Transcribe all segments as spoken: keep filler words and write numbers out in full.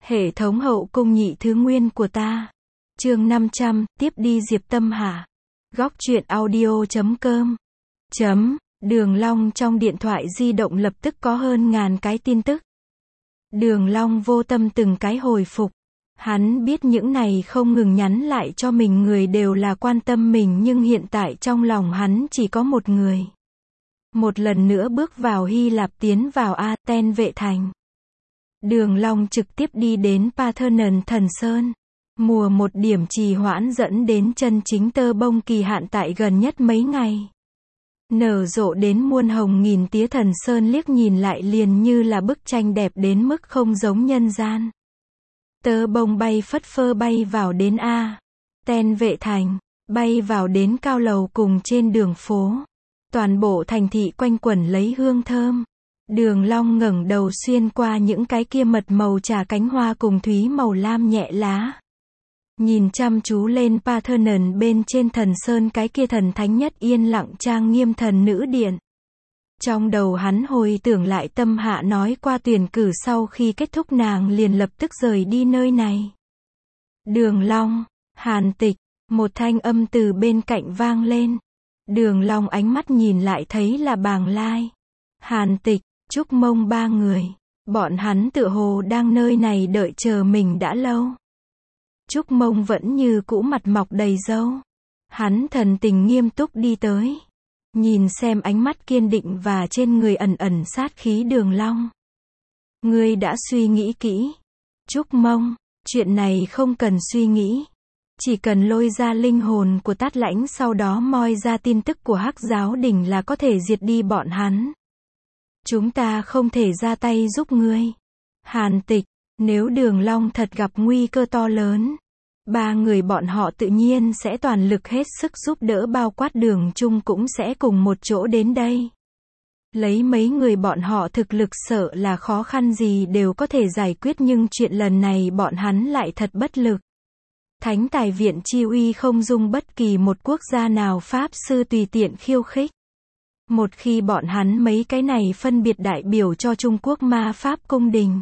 Hệ thống hậu cung nhị thứ nguyên của ta. Chương năm trăm, tiếp đi Diệp Tâm Hà. Góc truyện audio chấm com. Chấm, Đường Long trong điện thoại di động lập tức có hơn ngàn cái tin tức. Đường Long vô tâm từng cái hồi phục. Hắn biết những này không ngừng nhắn lại cho mình người đều là quan tâm mình, nhưng hiện tại trong lòng hắn chỉ có một người. Một lần nữa bước vào Hy Lạp, tiến vào Aten vệ thành. Đường Long trực tiếp đi đến Parthenon Thần Sơn. Mùa một điểm trì hoãn dẫn đến chân chính tơ bông kỳ hạn tại gần nhất mấy ngày. Nở rộ đến muôn hồng nghìn tía, Thần Sơn liếc nhìn lại liền như là bức tranh đẹp đến mức không giống nhân gian. Tơ bông bay phất phơ bay vào đến A Ten vệ thành, bay vào đến cao lầu cùng trên đường phố. Toàn bộ thành thị quanh quẩn lấy hương thơm. Đường Long ngẩng đầu xuyên qua những cái kia mật màu trà cánh hoa cùng thúy màu lam nhẹ lá. Nhìn chăm chú lên Parthenon bên trên Thần Sơn, cái kia thần thánh nhất yên lặng trang nghiêm thần nữ điện. Trong đầu hắn hồi tưởng lại Tâm Hạ nói qua tuyển cử sau khi kết thúc nàng liền lập tức rời đi nơi này. Đường Long, Hàn Tịch, một thanh âm từ bên cạnh vang lên. Đường Long ánh mắt nhìn lại thấy là Bàng Lai, Hàn Tịch, Trúc Mông ba người. Bọn hắn tựa hồ đang nơi này đợi chờ mình đã lâu. Trúc Mông vẫn như cũ mặt mọc đầy râu. Hắn thần tình nghiêm túc đi tới. Nhìn xem ánh mắt kiên định và trên người ẩn ẩn sát khí Đường Long. Ngươi đã suy nghĩ kỹ. Trúc Mông, chuyện này không cần suy nghĩ. Chỉ cần lôi ra linh hồn của Tát Lãnh, sau đó moi ra tin tức của Hắc Giáo Đình là có thể diệt đi bọn hắn. Chúng ta không thể ra tay giúp ngươi. Hàn Tịch, nếu Đường Long thật gặp nguy cơ to lớn, ba người bọn họ tự nhiên sẽ toàn lực hết sức giúp đỡ, bao quát Đường Trung cũng sẽ cùng một chỗ đến đây. Lấy mấy người bọn họ thực lực sợ là khó khăn gì đều có thể giải quyết, nhưng chuyện lần này bọn hắn lại thật bất lực. Thánh Tài Viện chi uy không dung bất kỳ một quốc gia nào pháp sư tùy tiện khiêu khích. Một khi bọn hắn mấy cái này phân biệt đại biểu cho Trung Quốc Ma Pháp Cung đình,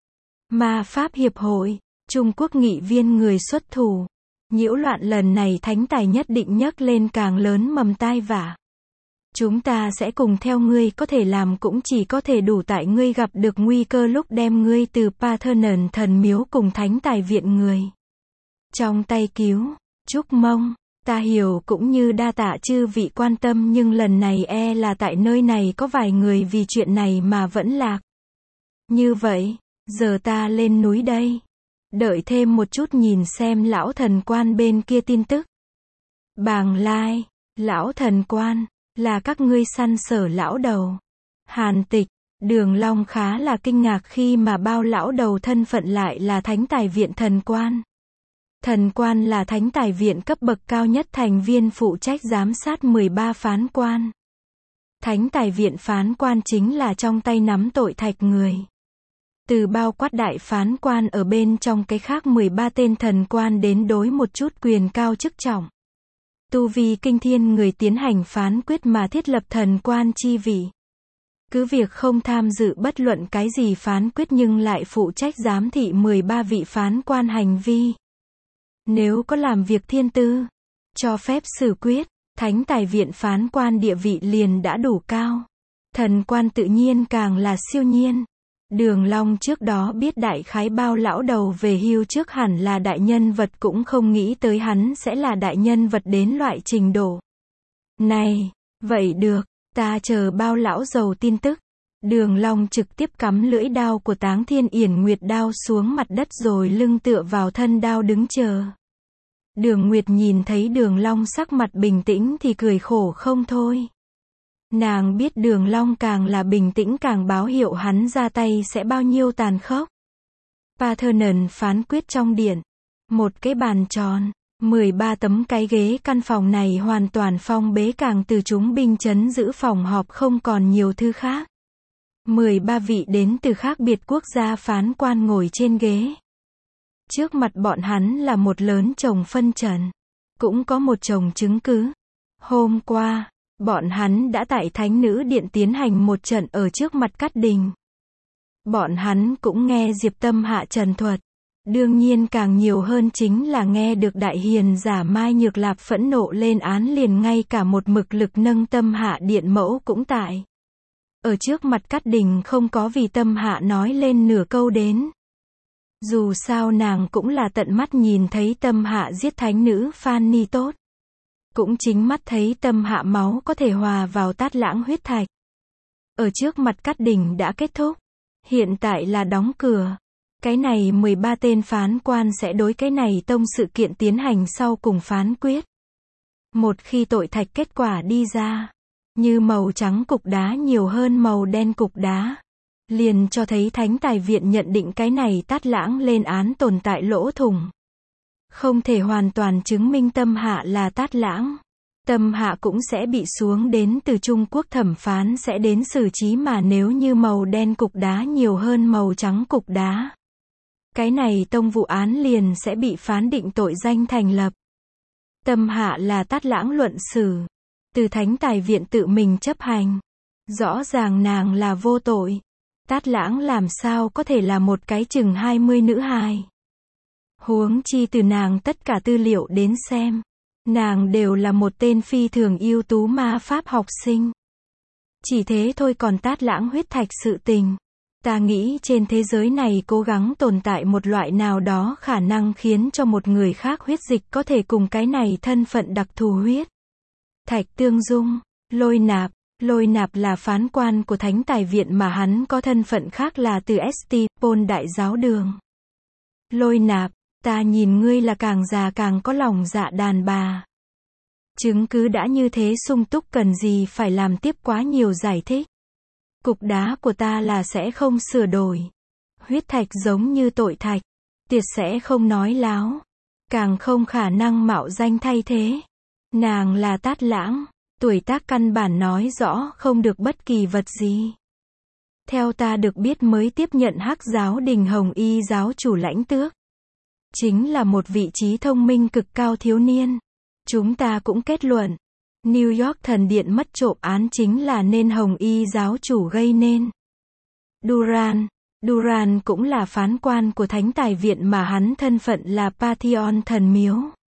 Ma Pháp Hiệp hội, Trung Quốc nghị viên người xuất thủ, nhiễu loạn lần này Thánh Tài nhất định nhấc lên càng lớn mầm tai vạ. Chúng ta sẽ cùng theo ngươi, có thể làm cũng chỉ có thể đủ tại ngươi gặp được nguy cơ lúc đem ngươi từ Parthenon thần miếu cùng Thánh Tài Viện người trong tay cứu. Trúc Mông, ta hiểu cũng như đa tạ chư vị quan tâm, nhưng lần này e là tại nơi này có vài người vì chuyện này mà vẫn lạc. Như vậy, giờ ta lên núi đây. Đợi thêm một chút nhìn xem lão thần quan bên kia tin tức. Bàng Lai, lão thần quan, là các ngươi săn sở lão đầu. Hàn Tịch, Đường Long khá là kinh ngạc khi mà bao lão đầu thân phận lại là Thánh Tài Viện thần quan. Thần quan là Thánh Tài Viện cấp bậc cao nhất thành viên phụ trách giám sát mười ba phán quan. Thánh Tài Viện phán quan chính là trong tay nắm tội thạch người. Từ bao quát đại phán quan ở bên trong cái khác mười ba tên thần quan đến đối một chút quyền cao chức trọng, tu vi kinh thiên người tiến hành phán quyết mà thiết lập thần quan chi vị. Cứ việc không tham dự bất luận cái gì phán quyết nhưng lại phụ trách giám thị mười ba vị phán quan hành vi. Nếu có làm việc thiên tư, cho phép xử quyết, Thánh Tài Viện phán quan địa vị liền đã đủ cao. Thần quan tự nhiên càng là siêu nhiên. Đường Long trước đó biết đại khái bao lão đầu về hưu trước hẳn là đại nhân vật, cũng không nghĩ tới hắn sẽ là đại nhân vật đến loại trình độ này. Vậy được, ta chờ bao lão giàu tin tức. Đường Long trực tiếp cắm lưỡi đao của Táng Thiên Yển Nguyệt đao xuống mặt đất rồi lưng tựa vào thân đao đứng chờ. Đường Nguyệt nhìn thấy Đường Long sắc mặt bình tĩnh thì cười khổ không thôi. Nàng biết Đường Long càng là bình tĩnh càng báo hiệu hắn ra tay sẽ bao nhiêu tàn khốc. Parthenon phán quyết trong điện. Một cái bàn tròn, mười ba tấm cái ghế, căn phòng này hoàn toàn phong bế, càng từ chúng binh trấn giữ phòng họp không còn nhiều thứ khác. mười ba vị đến từ khác biệt quốc gia phán quan ngồi trên ghế. Trước mặt bọn hắn là một lớn chồng phân trần, cũng có một chồng chứng cứ. Hôm qua, bọn hắn đã tại Thánh Nữ Điện tiến hành một trận ở trước mặt Cát Đình. Bọn hắn cũng nghe Diệp Tâm Hạ trần thuật. Đương nhiên càng nhiều hơn chính là nghe được đại hiền giả Mai Nhược Lạp phẫn nộ lên án, liền ngay cả một mực lực nâng Tâm Hạ điện mẫu cũng tại. Ở trước mặt Cát Đình không có vì Tâm Hạ nói lên nửa câu đến. Dù sao nàng cũng là tận mắt nhìn thấy Tâm Hạ giết thánh nữ Phan Ni Tốt. Cũng chính mắt thấy Tâm Hạ máu có thể hòa vào Tát Lãng huyết thạch. Ở trước mặt Cát Đình đã kết thúc. Hiện tại là đóng cửa. Cái này mười ba tên phán quan sẽ đối cái này tông sự kiện tiến hành sau cùng phán quyết. Một khi tội thạch kết quả đi ra, như màu trắng cục đá nhiều hơn màu đen cục đá, liền cho thấy Thánh Tài Viện nhận định cái này Tát Lãng lên án tồn tại lỗ thủng. Không thể hoàn toàn chứng minh Tâm Hạ là Tát Lãng. Tâm Hạ cũng sẽ bị xuống đến từ Trung Quốc thẩm phán sẽ đến xử trí, mà nếu như màu đen cục đá nhiều hơn màu trắng cục đá, cái này tông vụ án liền sẽ bị phán định tội danh thành lập. Tâm Hạ là Tát Lãng luận xử, từ Thánh Tài Viện tự mình chấp hành. Rõ ràng nàng là vô tội. Tát Lãng làm sao có thể là một cái chừng hai mươi nữ hài. Huống chi từ nàng tất cả tư liệu đến xem, nàng đều là một tên phi thường ưu tú ma pháp học sinh. Chỉ thế thôi, còn Tát Lãng huyết thạch sự tình, ta nghĩ trên thế giới này cố gắng tồn tại một loại nào đó khả năng khiến cho một người khác huyết dịch có thể cùng cái này thân phận đặc thù huyết thạch tương dung. Lôi Nạp, Lôi Nạp là phán quan của Thánh Tài Viện mà hắn có thân phận khác là từ ét tê, Pôn Đại Giáo Đường. Lôi Nạp, ta nhìn ngươi là càng già càng có lòng dạ đàn bà. Chứng cứ đã như thế sung túc, cần gì phải làm tiếp quá nhiều giải thích. Cục đá của ta là sẽ không sửa đổi. Huyết thạch giống như tội thạch, tiệt sẽ không nói láo, càng không khả năng mạo danh thay thế. Nàng là Tát Lãng, tuổi tác căn bản nói rõ không được bất kỳ vật gì. Theo ta được biết mới tiếp nhận Hắc Giáo Đình Hồng Y giáo chủ lãnh tước, chính là một vị trí thông minh cực cao thiếu niên. Chúng ta cũng kết luận, New York thần điện mất trộm án chính là nên Hồng Y giáo chủ gây nên. Duran, Duran cũng là phán quan của Thánh Tài Viện mà hắn thân phận là Pantheon thần miếu.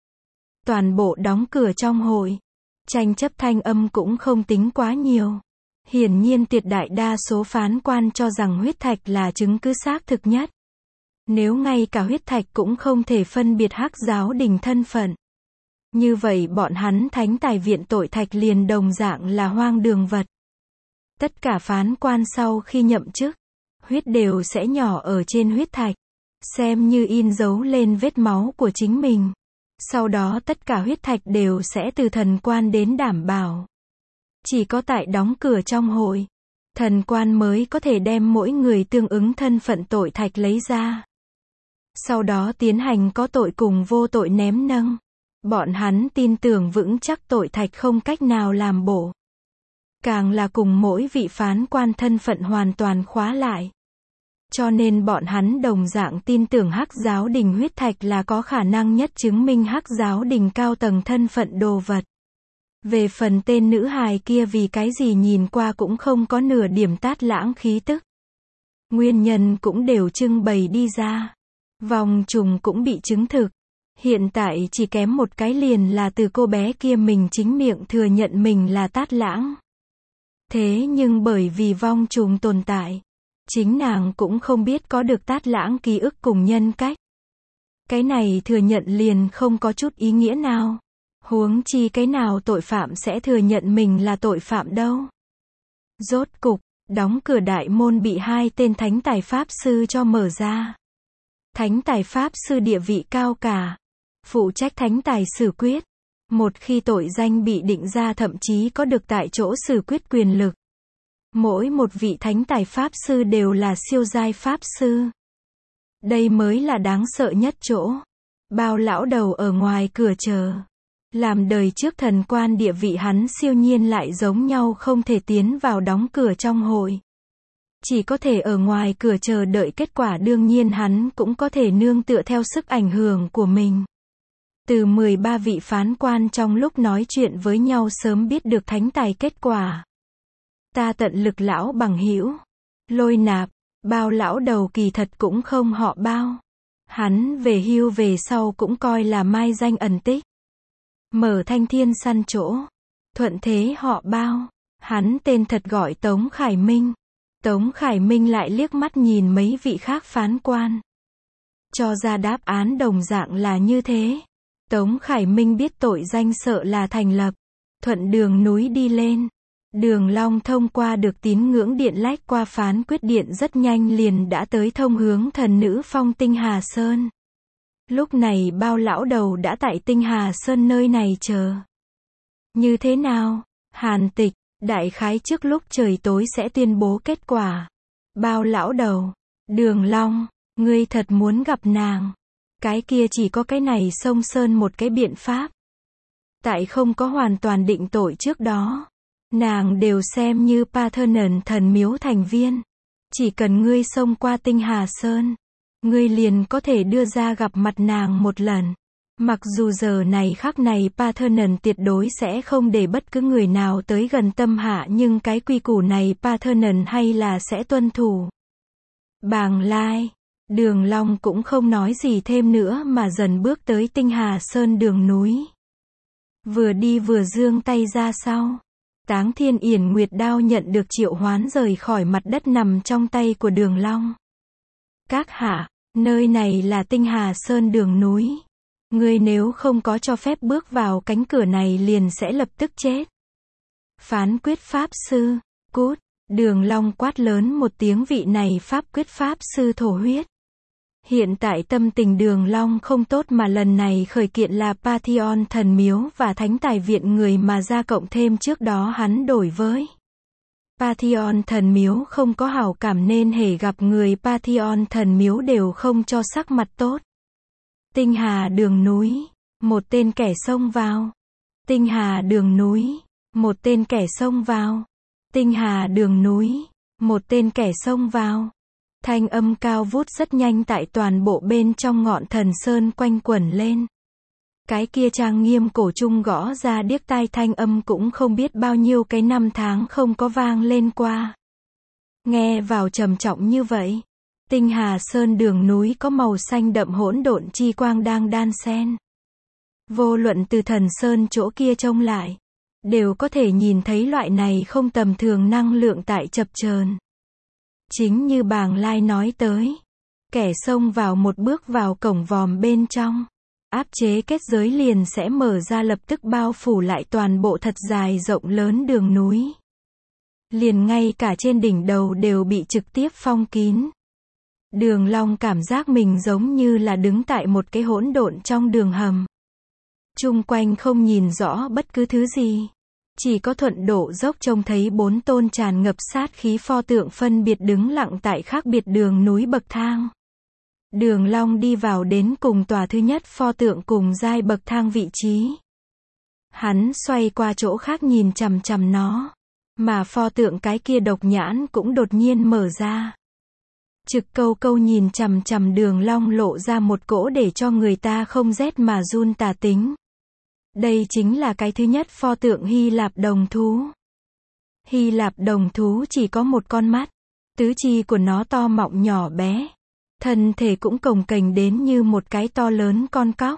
Toàn bộ đóng cửa trong hội, tranh chấp thanh âm cũng không tính quá nhiều. Hiển nhiên tuyệt đại đa số phán quan cho rằng huyết thạch là chứng cứ xác thực nhất. Nếu ngay cả huyết thạch cũng không thể phân biệt Hắc Giáo Đình thân phận, như vậy bọn hắn Thánh Tài Viện tội thạch liền đồng dạng là hoang đường vật. Tất cả phán quan sau khi nhậm chức, huyết đều sẽ nhỏ ở trên huyết thạch, xem như in dấu lên vết máu của chính mình. Sau đó tất cả huyết thạch đều sẽ từ thần quan đến đảm bảo. Chỉ có tại đóng cửa trong hội, thần quan mới có thể đem mỗi người tương ứng thân phận tội thạch lấy ra. Sau đó tiến hành có tội cùng vô tội ném nâng. Bọn hắn tin tưởng vững chắc tội thạch không cách nào làm bổ. Càng là cùng mỗi vị phán quan thân phận hoàn toàn khóa lại. Cho nên bọn hắn đồng dạng tin tưởng Hắc Giáo Đình huyết thạch là có khả năng nhất chứng minh Hắc Giáo Đình cao tầng thân phận đồ vật. Về phần tên nữ hài kia vì cái gì nhìn qua cũng không có nửa điểm Tát Lãng khí tức. Nguyên nhân cũng đều trưng bày đi ra. Vòng trùng cũng bị chứng thực. Hiện tại chỉ kém một cái liền là từ cô bé kia mình chính miệng thừa nhận mình là Tát Lãng. Thế nhưng bởi vì vong trùng tồn tại, chính nàng cũng không biết có được Tát Lãng ký ức cùng nhân cách. Cái này thừa nhận liền không có chút ý nghĩa nào. Huống chi cái nào tội phạm sẽ thừa nhận mình là tội phạm đâu. Rốt cục, đóng cửa đại môn bị hai tên thánh tài pháp sư cho mở ra. Thánh tài pháp sư địa vị cao cả, phụ trách thánh tài xử quyết. Một khi tội danh bị định ra thậm chí có được tại chỗ xử quyết quyền lực. Mỗi một vị thánh tài pháp sư đều là siêu giai pháp sư. Đây mới là đáng sợ nhất chỗ. Bao lão đầu ở ngoài cửa chờ. Làm đời trước thần quan địa vị hắn siêu nhiên lại giống nhau không thể tiến vào đóng cửa trong hội. Chỉ có thể ở ngoài cửa chờ đợi kết quả, đương nhiên hắn cũng có thể nương tựa theo sức ảnh hưởng của mình. Từ mười ba vị phán quan trong lúc nói chuyện với nhau sớm biết được thánh tài kết quả. Ta tận lực lão bằng hữu. Lôi Nạp, Bao lão đầu kỳ thật cũng không họ Bao. Hắn về hưu về sau cũng coi là mai danh ẩn tích. Mở Thanh Thiên săn chỗ. Thuận thế họ Bao. Hắn tên thật gọi Tống Khải Minh. Tống Khải Minh lại liếc mắt nhìn mấy vị khác phán quan. Cho ra đáp án đồng dạng là như thế. Tống Khải Minh biết tội danh sợ là thành lập. Thuận đường núi đi lên. Đường Long thông qua được tín ngưỡng điện lách qua phán quyết điện rất nhanh liền đã tới thông hướng thần nữ phong Tinh Hà Sơn. Lúc này Bao lão đầu đã tại Tinh Hà Sơn nơi này chờ. Như thế nào? Hàn Tịch, đại khái trước lúc trời tối sẽ tuyên bố kết quả. Bao lão đầu, Đường Long, ngươi thật muốn gặp nàng. Cái kia chỉ có cái này xông sơn một cái biện pháp. Tại không có hoàn toàn định tội trước đó, nàng đều xem như Parthenon thần miếu thành viên. Chỉ cần ngươi xông qua Tinh Hà Sơn, ngươi liền có thể đưa ra gặp mặt nàng một lần. Mặc dù giờ này khắc này Parthenon tuyệt đối sẽ không để bất cứ người nào tới gần Tâm Hạ, nhưng cái quy củ này Parthenon hay là sẽ tuân thủ. Bàng Lai, Đường Long cũng không nói gì thêm nữa mà dần bước tới Tinh Hà Sơn đường núi. Vừa đi vừa giương tay ra sau. Táng Thiên Yển Nguyệt đao nhận được triệu hoán rời khỏi mặt đất nằm trong tay của Đường Long. Các hạ, nơi này là Tinh Hà Sơn đường núi. Ngươi nếu không có cho phép bước vào cánh cửa này liền sẽ lập tức chết. Phán quyết pháp sư, cút. Đường Long quát lớn một tiếng, vị này pháp quyết pháp sư thổ huyết. Hiện tại tâm tình Đường Long không tốt mà lần này khởi kiện là Parthenon thần miếu và thánh tài viện người mà ra cộng thêm trước đó hắn đổi với. Parthenon thần miếu không có hảo cảm nên hễ gặp người Parthenon thần miếu đều không cho sắc mặt tốt. Tinh Hà đường núi, một tên kẻ xông vào. Tinh Hà đường núi, một tên kẻ xông vào. Tinh Hà đường núi, một tên kẻ xông vào. Thanh âm cao vút rất nhanh tại toàn bộ bên trong ngọn thần sơn quanh quẩn lên. Cái kia trang nghiêm cổ trung gõ ra điếc tai thanh âm cũng không biết bao nhiêu cái năm tháng không có vang lên qua. Nghe vào trầm trọng như vậy. Tinh Hà Sơn đường núi có màu xanh đậm hỗn độn chi quang đang đan xen. Vô luận từ thần sơn chỗ kia trông lại, đều có thể nhìn thấy loại này không tầm thường năng lượng tại chập chờn. Chính như Bàng Lai nói tới, kẻ xông vào một bước vào cổng vòm bên trong, áp chế kết giới liền sẽ mở ra lập tức bao phủ lại toàn bộ thật dài rộng lớn đường núi. Liền ngay cả trên đỉnh đầu đều bị trực tiếp phong kín. Đường Long cảm giác mình giống như là đứng tại một cái hỗn độn trong đường hầm. Chung quanh không nhìn rõ bất cứ thứ gì. Chỉ có thuận độ dốc trông thấy bốn tôn tràn ngập sát khí pho tượng phân biệt đứng lặng tại khác biệt đường núi bậc thang. Đường Long đi vào đến cùng tòa thứ nhất pho tượng cùng giai bậc thang vị trí. Hắn xoay qua chỗ khác nhìn chằm chằm nó. Mà pho tượng cái kia độc nhãn cũng đột nhiên mở ra. Trực câu câu nhìn chằm chằm Đường Long lộ ra một cỗ để cho người ta không rét mà run tà tính. Đây chính là cái thứ nhất pho tượng Hy Lạp đồng thú. Hy Lạp đồng thú chỉ có một con mắt. Tứ chi của nó to mọng nhỏ bé. Thân thể cũng cồng kềnh đến như một cái to lớn con cóc.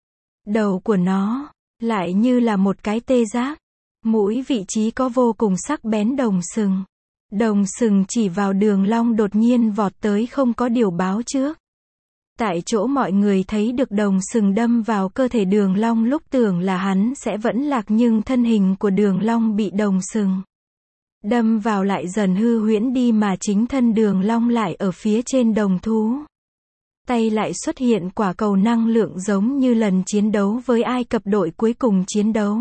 Đầu của nó lại như là một cái tê giác. Mũi vị trí có vô cùng sắc bén đồng sừng. Đồng sừng chỉ vào Đường Long đột nhiên vọt tới không có điều báo trước. Tại chỗ mọi người thấy được đồng sừng đâm vào cơ thể Đường Long lúc tưởng là hắn sẽ vẫn lạc nhưng thân hình của Đường Long bị đồng sừng đâm vào lại dần hư huyễn đi mà chính thân Đường Long lại ở phía trên đồng thú. Tay lại xuất hiện quả cầu năng lượng giống như lần chiến đấu với Ai Cập đội cuối cùng chiến đấu.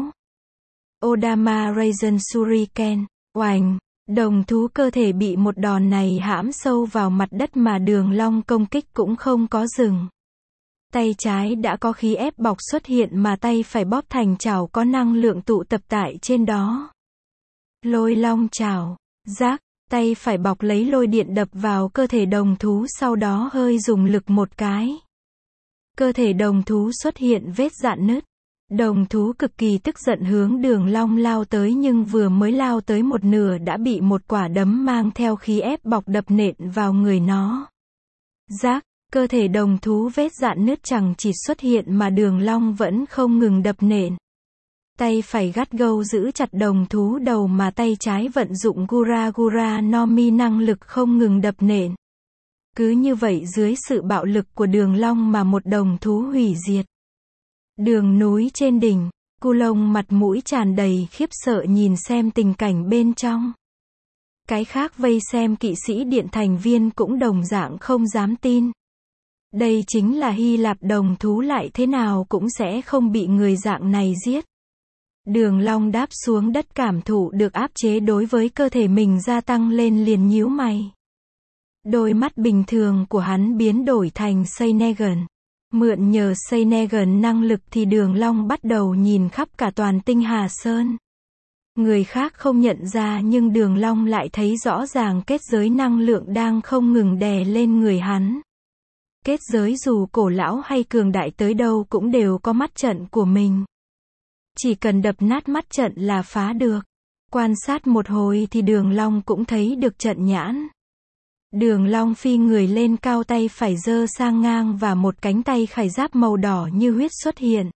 Odama Raisin Shuriken, oành. Đồng thú cơ thể bị một đòn này hãm sâu vào mặt đất mà Đường Long công kích cũng không có dừng. Tay trái đã có khí ép bọc xuất hiện mà tay phải bóp thành chảo có năng lượng tụ tập tại trên đó. Lôi long chảo, rác, tay phải bọc lấy lôi điện đập vào cơ thể đồng thú sau đó hơi dùng lực một cái. Cơ thể đồng thú xuất hiện vết rạn nứt. Đồng thú cực kỳ tức giận hướng Đường Long lao tới nhưng vừa mới lao tới một nửa đã bị một quả đấm mang theo khí ép bọc đập nện vào người nó. Rác, Cơ thể đồng thú vết rạn nứt chẳng chịt xuất hiện mà Đường Long vẫn không ngừng đập nện. Tay phải gắt gâu giữ chặt đồng thú đầu mà tay trái vận dụng Gura Gura no Mi năng lực không ngừng đập nện. Cứ như vậy dưới sự bạo lực của Đường Long mà một đồng thú hủy diệt. Đường núi trên đỉnh, Cu Lông mặt mũi tràn đầy khiếp sợ nhìn xem tình cảnh bên trong. Cái khác vây xem kỵ sĩ điện thành viên cũng đồng dạng không dám tin. Đây chính là Hy Lạp, đồng thú lại thế nào cũng sẽ không bị người dạng này giết. Đường Long đáp xuống đất cảm thụ được áp chế đối với cơ thể mình gia tăng lên liền nhíu mày. Đôi mắt bình thường của hắn biến đổi thành Seinegan. Mượn nhờ Seinegan năng lực thì Đường Long bắt đầu nhìn khắp cả toàn tinh Hà Sơn. Người khác không nhận ra nhưng Đường Long lại thấy rõ ràng kết giới năng lượng đang không ngừng đè lên người hắn. Kết giới dù cổ lão hay cường đại tới đâu cũng đều có mắt trận của mình. Chỉ cần đập nát mắt trận là phá được. Quan sát một hồi thì Đường Long cũng thấy được trận nhãn. Đường Long phi người lên cao, tay phải giơ sang ngang và một cánh tay khải giáp màu đỏ như huyết xuất hiện.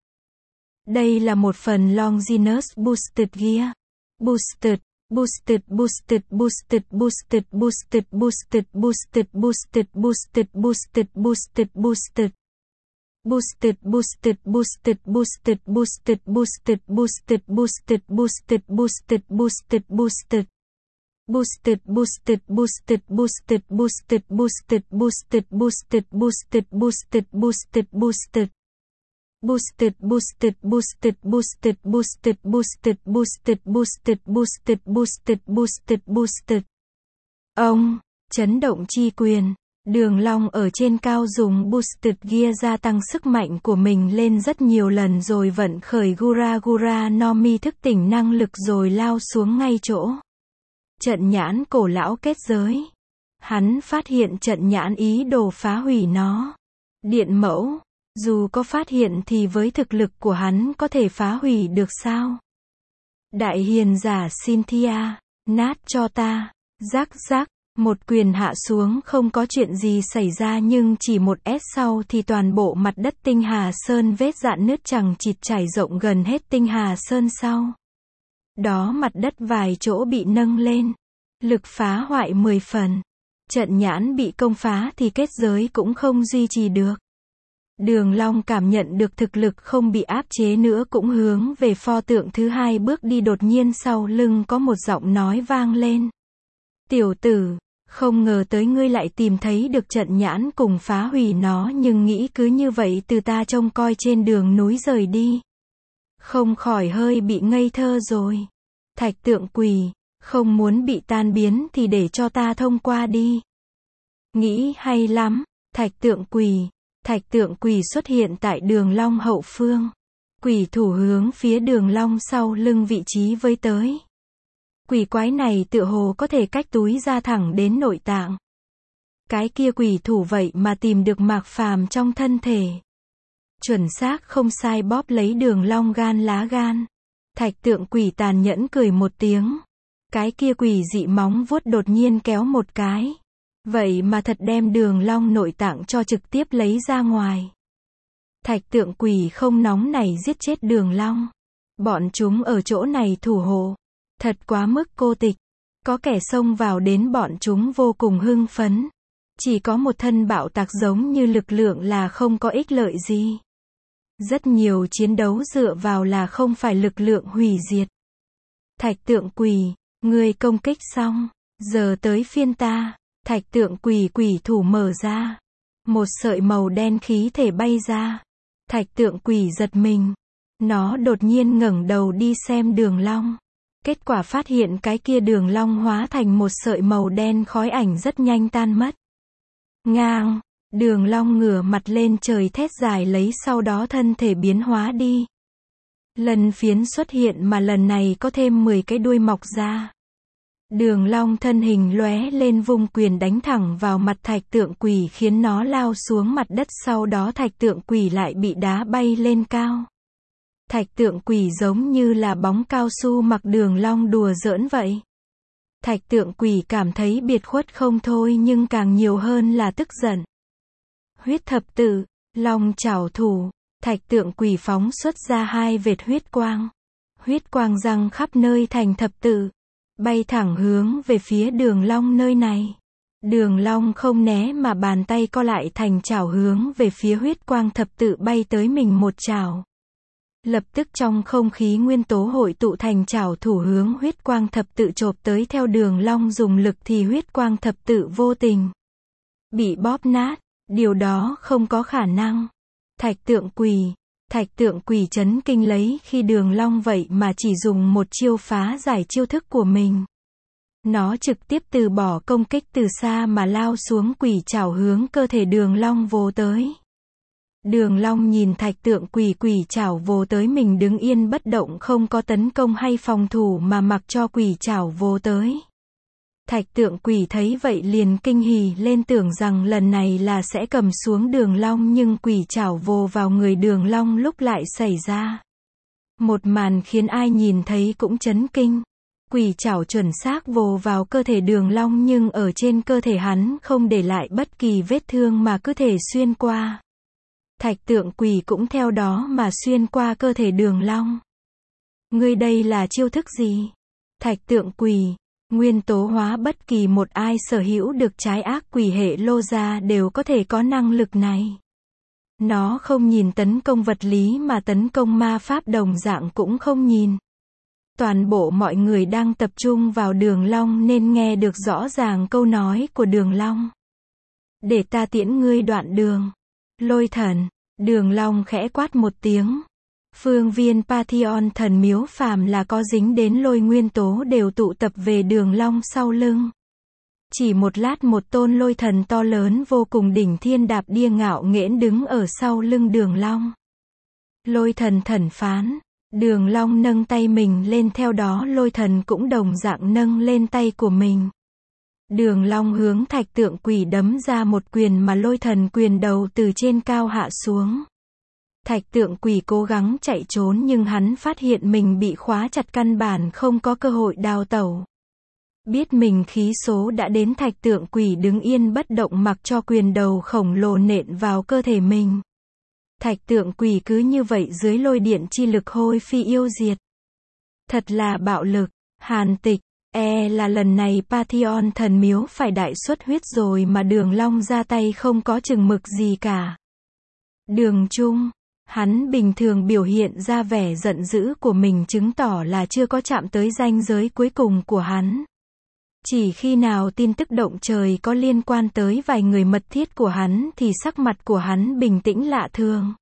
Đây là một phần Longinus Boosted Gear. Boosted, boosted, boosted, boosted, boosted, boosted, boosted, boosted, boosted, boosted, boosted, boosted, boosted. Boosted, boosted, boosted, boosted, boosted, boosted, boosted, boosted, boosted, boosted, boosted, boosted. Boosted, boosted, boosted, boosted, boosted, boosted, boosted, boosted, boosted, boosted, boosted, boosted. Boosted, boosted, boosted, boosted, boosted, boosted, boosted, boosted, boosted, boosted, boosted, boosted. Ông, chấn động chi quyền. Đường Long ở trên cao dùng Boosted Gear gia tăng sức mạnh của mình lên rất nhiều lần rồi vận khởi Gura Gura no Mi thức tỉnh năng lực rồi lao xuống ngay chỗ. Trận nhãn cổ lão kết giới. Hắn phát hiện trận nhãn ý đồ phá hủy nó. Điện mẫu, dù có phát hiện thì với thực lực của hắn có thể phá hủy được sao? Đại hiền giả Cynthia, nát cho ta. Rắc rắc, một quyền hạ xuống không có chuyện gì xảy ra nhưng chỉ một S sau thì toàn bộ mặt đất tinh Hà Sơn vết rạn nứt chằng chịt trải rộng gần hết tinh Hà Sơn sau. Đó mặt đất vài chỗ bị nâng lên. Lực phá hoại mười phần. Trận nhãn bị công phá thì kết giới cũng không duy trì được. Đường Long cảm nhận được thực lực không bị áp chế nữa cũng hướng về pho tượng thứ hai bước đi, đột nhiên sau lưng có một giọng nói vang lên. Tiểu tử, không ngờ tới ngươi lại tìm thấy được trận nhãn cùng phá hủy nó, nhưng nghĩ cứ như vậy từ ta trông coi trên đường núi rời đi. Không khỏi hơi bị ngây thơ rồi. Thạch tượng quỷ, không muốn bị tan biến thì để cho ta thông qua đi. Nghĩ hay lắm, thạch tượng quỷ. Thạch tượng quỷ xuất hiện tại Đường Long hậu phương. Quỷ thủ hướng phía Đường Long sau lưng vị trí với tới. Quỷ quái này tựa hồ có thể cách túi ra thẳng đến nội tạng. Cái kia quỷ thủ vậy mà tìm được Mạc Phàm trong thân thể. Chuẩn xác không sai, bóp lấy Đường Long gan lá gan. Thạch tượng quỷ tàn nhẫn cười một tiếng. Cái kia quỷ dị móng vuốt đột nhiên kéo một cái. Vậy mà thật đem Đường Long nội tạng cho trực tiếp lấy ra ngoài. Thạch tượng quỷ không nóng này giết chết Đường Long. Bọn chúng ở chỗ này thủ hộ. Thật quá mức cô tịch. Có kẻ xông vào đến bọn chúng vô cùng hưng phấn. Chỉ có một thân bạo tạc giống như lực lượng là không có ích lợi gì. Rất nhiều chiến đấu dựa vào là không phải lực lượng hủy diệt. Thạch tượng quỷ, ngươi công kích xong. Giờ tới phiên ta. Thạch tượng quỷ quỷ thủ mở ra. Một sợi màu đen khí thể bay ra. Thạch tượng quỷ giật mình. Nó đột nhiên ngẩng đầu đi xem Đường Long. Kết quả phát hiện cái kia Đường Long hóa thành một sợi màu đen khói ảnh rất nhanh tan mất. Ngang, Đường Long ngửa mặt lên trời thét dài lấy, sau đó thân thể biến hóa đi. Lần phiến xuất hiện mà lần này có thêm mười cái đuôi mọc ra. Đường Long thân hình lóe lên vung quyền đánh thẳng vào mặt thạch tượng quỷ khiến nó lao xuống mặt đất, sau đó thạch tượng quỷ lại bị đá bay lên cao. Thạch tượng quỷ giống như là bóng cao su mặc Đường Long đùa giỡn vậy. Thạch tượng quỷ cảm thấy biệt khuất không thôi nhưng càng nhiều hơn là tức giận. Huyết thập tự, long chảo thủ, thạch tượng quỷ phóng xuất ra hai vệt huyết quang. Huyết quang răng khắp nơi thành thập tự, bay thẳng hướng về phía Đường Long nơi này. Đường Long không né mà bàn tay co lại thành chảo hướng về phía huyết quang thập tự bay tới mình một chảo. Lập tức trong không khí nguyên tố hội tụ thành chảo thủ hướng huyết quang thập tự chộp tới, theo Đường Long dùng lực thì huyết quang thập tự vô tình bị bóp nát, điều đó không có khả năng. Thạch tượng quỷ, thạch tượng quỷ chấn kinh lấy khi Đường Long vậy mà chỉ dùng một chiêu phá giải chiêu thức của mình. Nó trực tiếp từ bỏ công kích từ xa mà lao xuống quỷ chảo hướng cơ thể Đường Long vồ tới. Đường Long nhìn thạch tượng quỷ quỷ chảo vồ tới mình đứng yên bất động, không có tấn công hay phòng thủ mà mặc cho quỷ chảo vồ tới. Thạch tượng quỷ thấy vậy liền kinh hỉ lên, tưởng rằng lần này là sẽ cầm xuống Đường Long, nhưng quỷ chảo vồ vào người Đường Long lúc lại xảy ra một màn khiến ai nhìn thấy cũng chấn kinh. Quỷ chảo chuẩn xác vồ vào cơ thể Đường Long nhưng ở trên cơ thể hắn không để lại bất kỳ vết thương mà cứ thể xuyên qua. Thạch tượng quỷ cũng theo đó mà xuyên qua cơ thể Đường Long. Ngươi đây là chiêu thức gì? Thạch tượng quỷ, nguyên tố hóa, bất kỳ một ai sở hữu được trái ác quỷ hệ lô gia đều có thể có năng lực này. Nó không nhìn tấn công vật lý mà tấn công ma pháp đồng dạng cũng không nhìn. Toàn bộ mọi người đang tập trung vào Đường Long nên nghe được rõ ràng câu nói của Đường Long. Để ta tiễn ngươi đoạn đường. Lôi thần, Đường Long khẽ quát một tiếng. Phương viên Pantheon thần miếu phàm là có dính đến lôi nguyên tố đều tụ tập về Đường Long sau lưng. Chỉ một lát một tôn lôi thần to lớn vô cùng đỉnh thiên đạp đia ngạo nghễ đứng ở sau lưng Đường Long. Lôi thần thần phán. Đường Long nâng tay mình lên, theo đó lôi thần cũng đồng dạng nâng lên tay của mình. Đường Long hướng thạch tượng quỷ đấm ra một quyền mà lôi thần quyền đầu từ trên cao hạ xuống. Thạch tượng quỷ cố gắng chạy trốn nhưng hắn phát hiện mình bị khóa chặt, căn bản không có cơ hội đào tẩu. Biết mình khí số đã đến, thạch tượng quỷ đứng yên bất động mặc cho quyền đầu khổng lồ nện vào cơ thể mình. Thạch tượng quỷ cứ như vậy dưới lôi điện chi lực hôi phi yêu diệt. Thật là bạo lực. Hàn Tịch, e là lần này Pantheon thần miếu phải đại xuất huyết rồi mà Đường Long ra tay không có chừng mực gì cả. Đường Trung, hắn bình thường biểu hiện ra vẻ giận dữ của mình chứng tỏ là chưa có chạm tới ranh giới cuối cùng của hắn. Chỉ khi nào tin tức động trời có liên quan tới vài người mật thiết của hắn thì sắc mặt của hắn bình tĩnh lạ thường.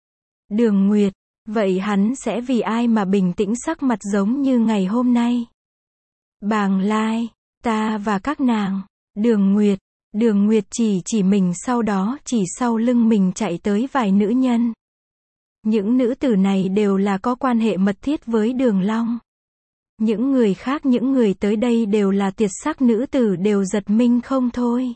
Đường Nguyệt, vậy hắn sẽ vì ai mà bình tĩnh sắc mặt giống như ngày hôm nay? Bàng Lai, ta và các nàng. Đường Nguyệt, Đường Nguyệt chỉ chỉ mình, sau đó chỉ sau lưng mình chạy tới vài nữ nhân. Những nữ tử này đều là có quan hệ mật thiết với Đường Long. Những người khác, những người tới đây đều là tuyệt sắc nữ tử, đều giật mình không thôi.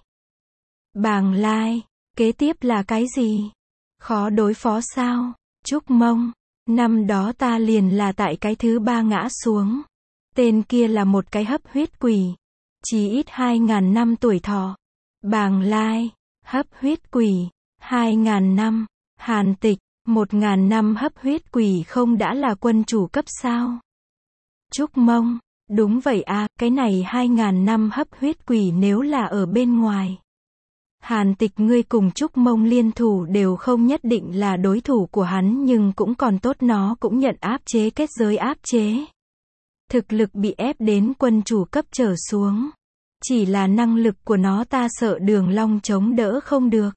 Bàng Lai, kế tiếp là cái gì? Khó đối phó sao? Trúc Mông, năm đó ta liền là tại cái thứ ba ngã xuống. Tên kia là một cái hấp huyết quỷ. Chỉ ít hai ngàn năm tuổi thọ. Bàng Lai, hấp huyết quỷ, hai ngàn năm. Hàn Tịch, một ngàn năm hấp huyết quỷ không đã là quân chủ cấp sao? Trúc Mông, đúng vậy à, cái này hai ngàn năm hấp huyết quỷ nếu là ở bên ngoài. Hàn Tịch, ngươi cùng Trúc Mông liên thủ đều không nhất định là đối thủ của hắn, nhưng cũng còn tốt nó cũng nhận áp chế, kết giới áp chế. Thực lực bị ép đến quân chủ cấp trở xuống. Chỉ là năng lực của nó ta sợ Đường Long chống đỡ không được.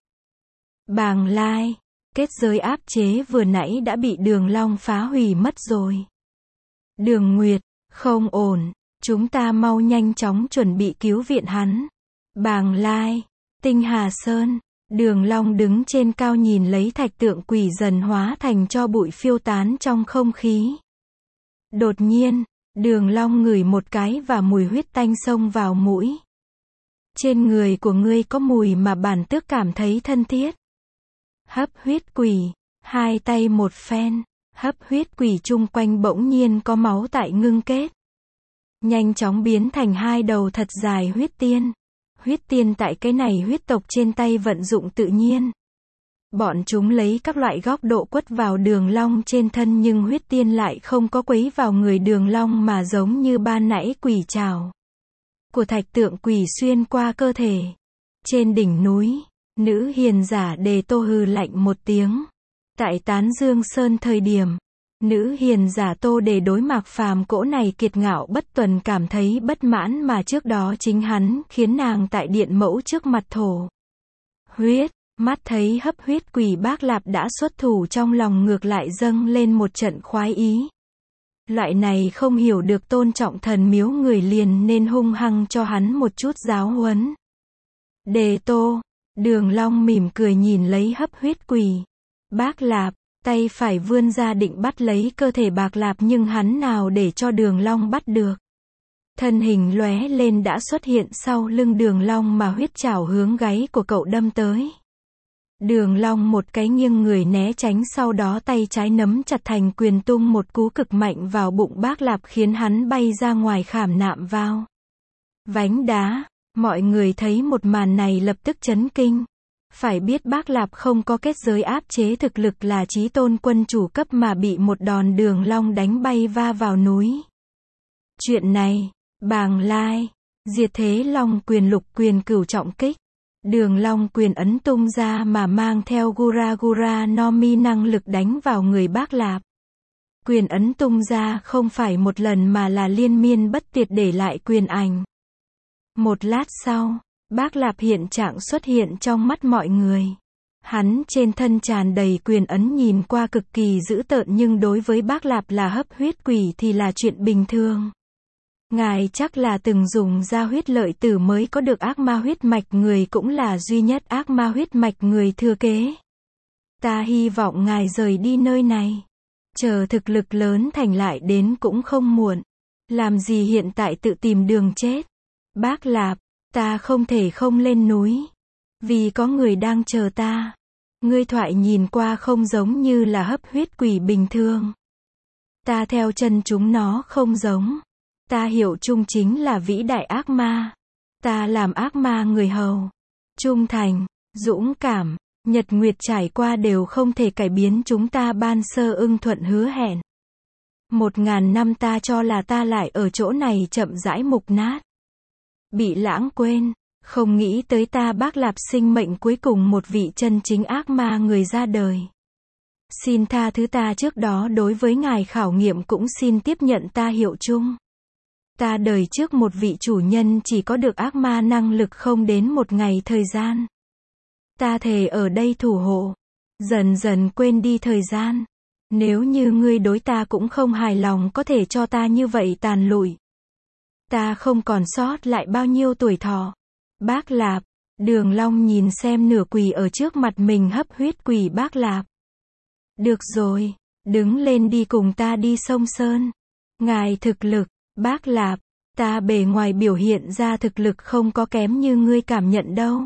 Bàng Lai, kết giới áp chế vừa nãy đã bị Đường Long phá hủy mất rồi. Đường Nguyệt, không ổn, chúng ta mau nhanh chóng chuẩn bị cứu viện hắn. Bàng Lai, Tinh Hà Sơn, Đường Long đứng trên cao nhìn lấy thạch tượng quỷ dần hóa thành tro bụi phiêu tán trong không khí. Đột nhiên, Đường Long ngửi một cái và mùi huyết tanh xông vào mũi. Trên người của ngươi có mùi mà bản tước cảm thấy thân thiết. Hấp huyết quỷ, hai tay một phen, hấp huyết quỷ chung quanh bỗng nhiên có máu tại ngưng kết. Nhanh chóng biến thành hai đầu thật dài huyết tiên. Huyết tiên tại cái này huyết tộc trên tay vận dụng tự nhiên. Bọn chúng lấy các loại góc độ quất vào Đường Long trên thân nhưng huyết tiên lại không có quấy vào người Đường Long mà giống như ban nãy quỷ trảo của thạch tượng quỷ xuyên qua cơ thể. Trên đỉnh núi, nữ hiền giả Đề Tô hừ lạnh một tiếng. Tại Tán Dương Sơn thời điểm, nữ hiền giả Tô Đề đối Mạc Phàm cỗ này kiệt ngạo bất tuần cảm thấy bất mãn mà trước đó chính hắn khiến nàng tại điện mẫu trước mặt thổ huyết. Mắt thấy hấp huyết quỷ Bác Lạp đã xuất thủ trong lòng ngược lại dâng lên một trận khoái ý. Loại này không hiểu được tôn trọng thần miếu người liền nên hung hăng cho hắn một chút giáo huấn. Đề Tô, Đường Long mỉm cười nhìn lấy hấp huyết quỷ Bác Lạp, tay phải vươn ra định bắt lấy cơ thể Bạc Lạp nhưng hắn nào để cho Đường Long bắt được. Thân hình lóe lên đã xuất hiện sau lưng Đường Long mà huyết trảo hướng gáy của cậu đâm tới. Đường Long một cái nghiêng người né tránh sau đó tay trái nắm chặt thành quyền tung một cú cực mạnh vào bụng Bác Lạp khiến hắn bay ra ngoài khảm nạm vào vánh đá. Mọi người thấy một màn này lập tức chấn kinh. Phải biết Bác Lạp không có kết giới áp chế thực lực là chí tôn quân chủ cấp mà bị một đòn Đường Long đánh bay va vào núi. Chuyện này, Bàng Lai, Diệt Thế Long quyền lục quyền cửu trọng kích. Đường Long quyền ấn tung ra mà mang theo Gura Gura no Mi năng lực đánh vào người Bác Lạp. Quyền ấn tung ra không phải một lần mà là liên miên bất tuyệt để lại quyền ảnh. Một lát sau, Bác Lạp hiện trạng xuất hiện trong mắt mọi người. Hắn trên thân tràn đầy quyền ấn nhìn qua cực kỳ dữ tợn nhưng đối với Bác Lạp là hấp huyết quỷ thì là chuyện bình thường. Ngài chắc là từng dùng ra huyết lợi tử mới có được ác ma huyết mạch người cũng là duy nhất ác ma huyết mạch người thừa kế. Ta hy vọng ngài rời đi nơi này. Chờ thực lực lớn thành lại đến cũng không muộn. Làm gì hiện tại tự tìm đường chết. Bác Lạp, ta không thể không lên núi. Vì có người đang chờ ta. Ngươi thoại nhìn qua không giống như là hấp huyết quỷ bình thường. Ta theo chân chúng nó không giống. Ta hiểu chung chính là vĩ đại ác ma. Ta làm ác ma người hầu. Trung thành, dũng cảm, nhật nguyệt trải qua đều không thể cải biến chúng ta ban sơ ưng thuận hứa hẹn. Một ngàn năm ta cho là ta lại ở chỗ này chậm rãi mục nát. Bị lãng quên, không nghĩ tới ta Bác Lạp sinh mệnh cuối cùng một vị chân chính ác ma người ra đời. Xin tha thứ ta trước đó đối với ngài khảo nghiệm cũng xin tiếp nhận ta hiệu chung. Ta đời trước một vị chủ nhân chỉ có được ác ma năng lực không đến một ngày thời gian. Ta thề ở đây thủ hộ. Dần dần quên đi thời gian. Nếu như ngươi đối ta cũng không hài lòng có thể cho ta như vậy tàn lụi. Ta không còn sót lại bao nhiêu tuổi thọ. Bác Lạp, Đường Long nhìn xem nửa quỳ ở trước mặt mình hấp huyết quỷ Bác Lạp. Được rồi, đứng lên đi cùng ta đi sông Sơn. Ngài thực lực, Bác Lạp, ta bề ngoài biểu hiện ra thực lực không có kém như ngươi cảm nhận đâu.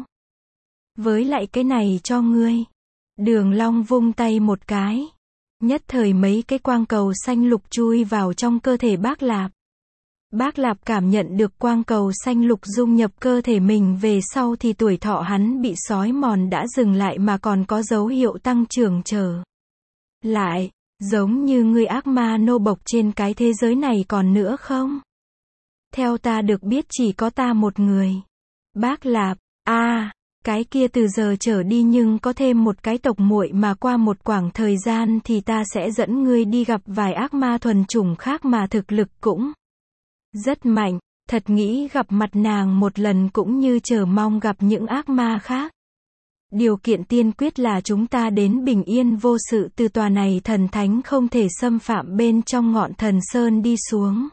Với lại cái này cho ngươi. Đường Long vung tay một cái. Nhất thời mấy cái quang cầu xanh lục chui vào trong cơ thể Bác Lạp. Bác Lạp cảm nhận được quang cầu xanh lục dung nhập cơ thể mình về sau thì tuổi thọ hắn bị sói mòn đã dừng lại mà còn có dấu hiệu tăng trưởng trở lại. Giống như ngươi ác ma nô bộc trên cái thế giới này còn nữa không? Theo ta được biết chỉ có ta một người. Bác Lạp, a à, cái kia từ giờ trở đi nhưng có thêm một cái tộc muội mà qua một quãng thời gian thì ta sẽ dẫn ngươi đi gặp vài ác ma thuần chủng khác mà thực lực cũng rất mạnh. Thật nghĩ gặp mặt nàng một lần cũng như chờ mong gặp những ác ma khác. Điều kiện tiên quyết là chúng ta đến bình yên vô sự từ tòa này thần thánh không thể xâm phạm bên trong ngọn thần sơn đi xuống.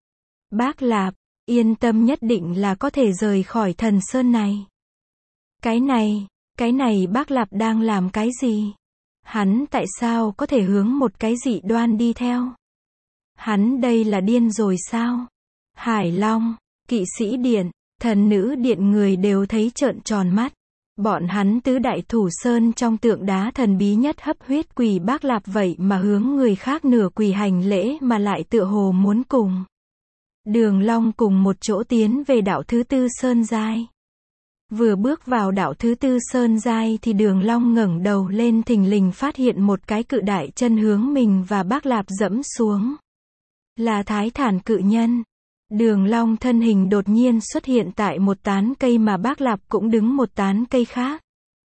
Bác Lạp, yên tâm nhất định là có thể rời khỏi thần sơn này. Cái này, cái này Bác Lạp đang làm cái gì? Hắn tại sao có thể hướng một cái dị đoan đi theo? Hắn đây là điên rồi sao? Hải Long, Kỵ sĩ điện, thần nữ điện người đều thấy trợn tròn mắt. Bọn hắn tứ đại thủ sơn trong tượng đá thần bí nhất hấp huyết quỷ Bác Lạp vậy mà hướng người khác nửa quỳ hành lễ mà lại tựa hồ muốn cùng Đường Long cùng một chỗ tiến về đạo thứ tư sơn giai. Vừa bước vào đạo thứ tư sơn giai thì Đường Long ngẩng đầu lên thình lình phát hiện một cái cự đại chân hướng mình và Bác Lạp dẫm xuống. Là Thái Thản cự nhân. Đường Long thân hình đột nhiên xuất hiện tại một tán cây mà Bác Lạp cũng đứng một tán cây khác.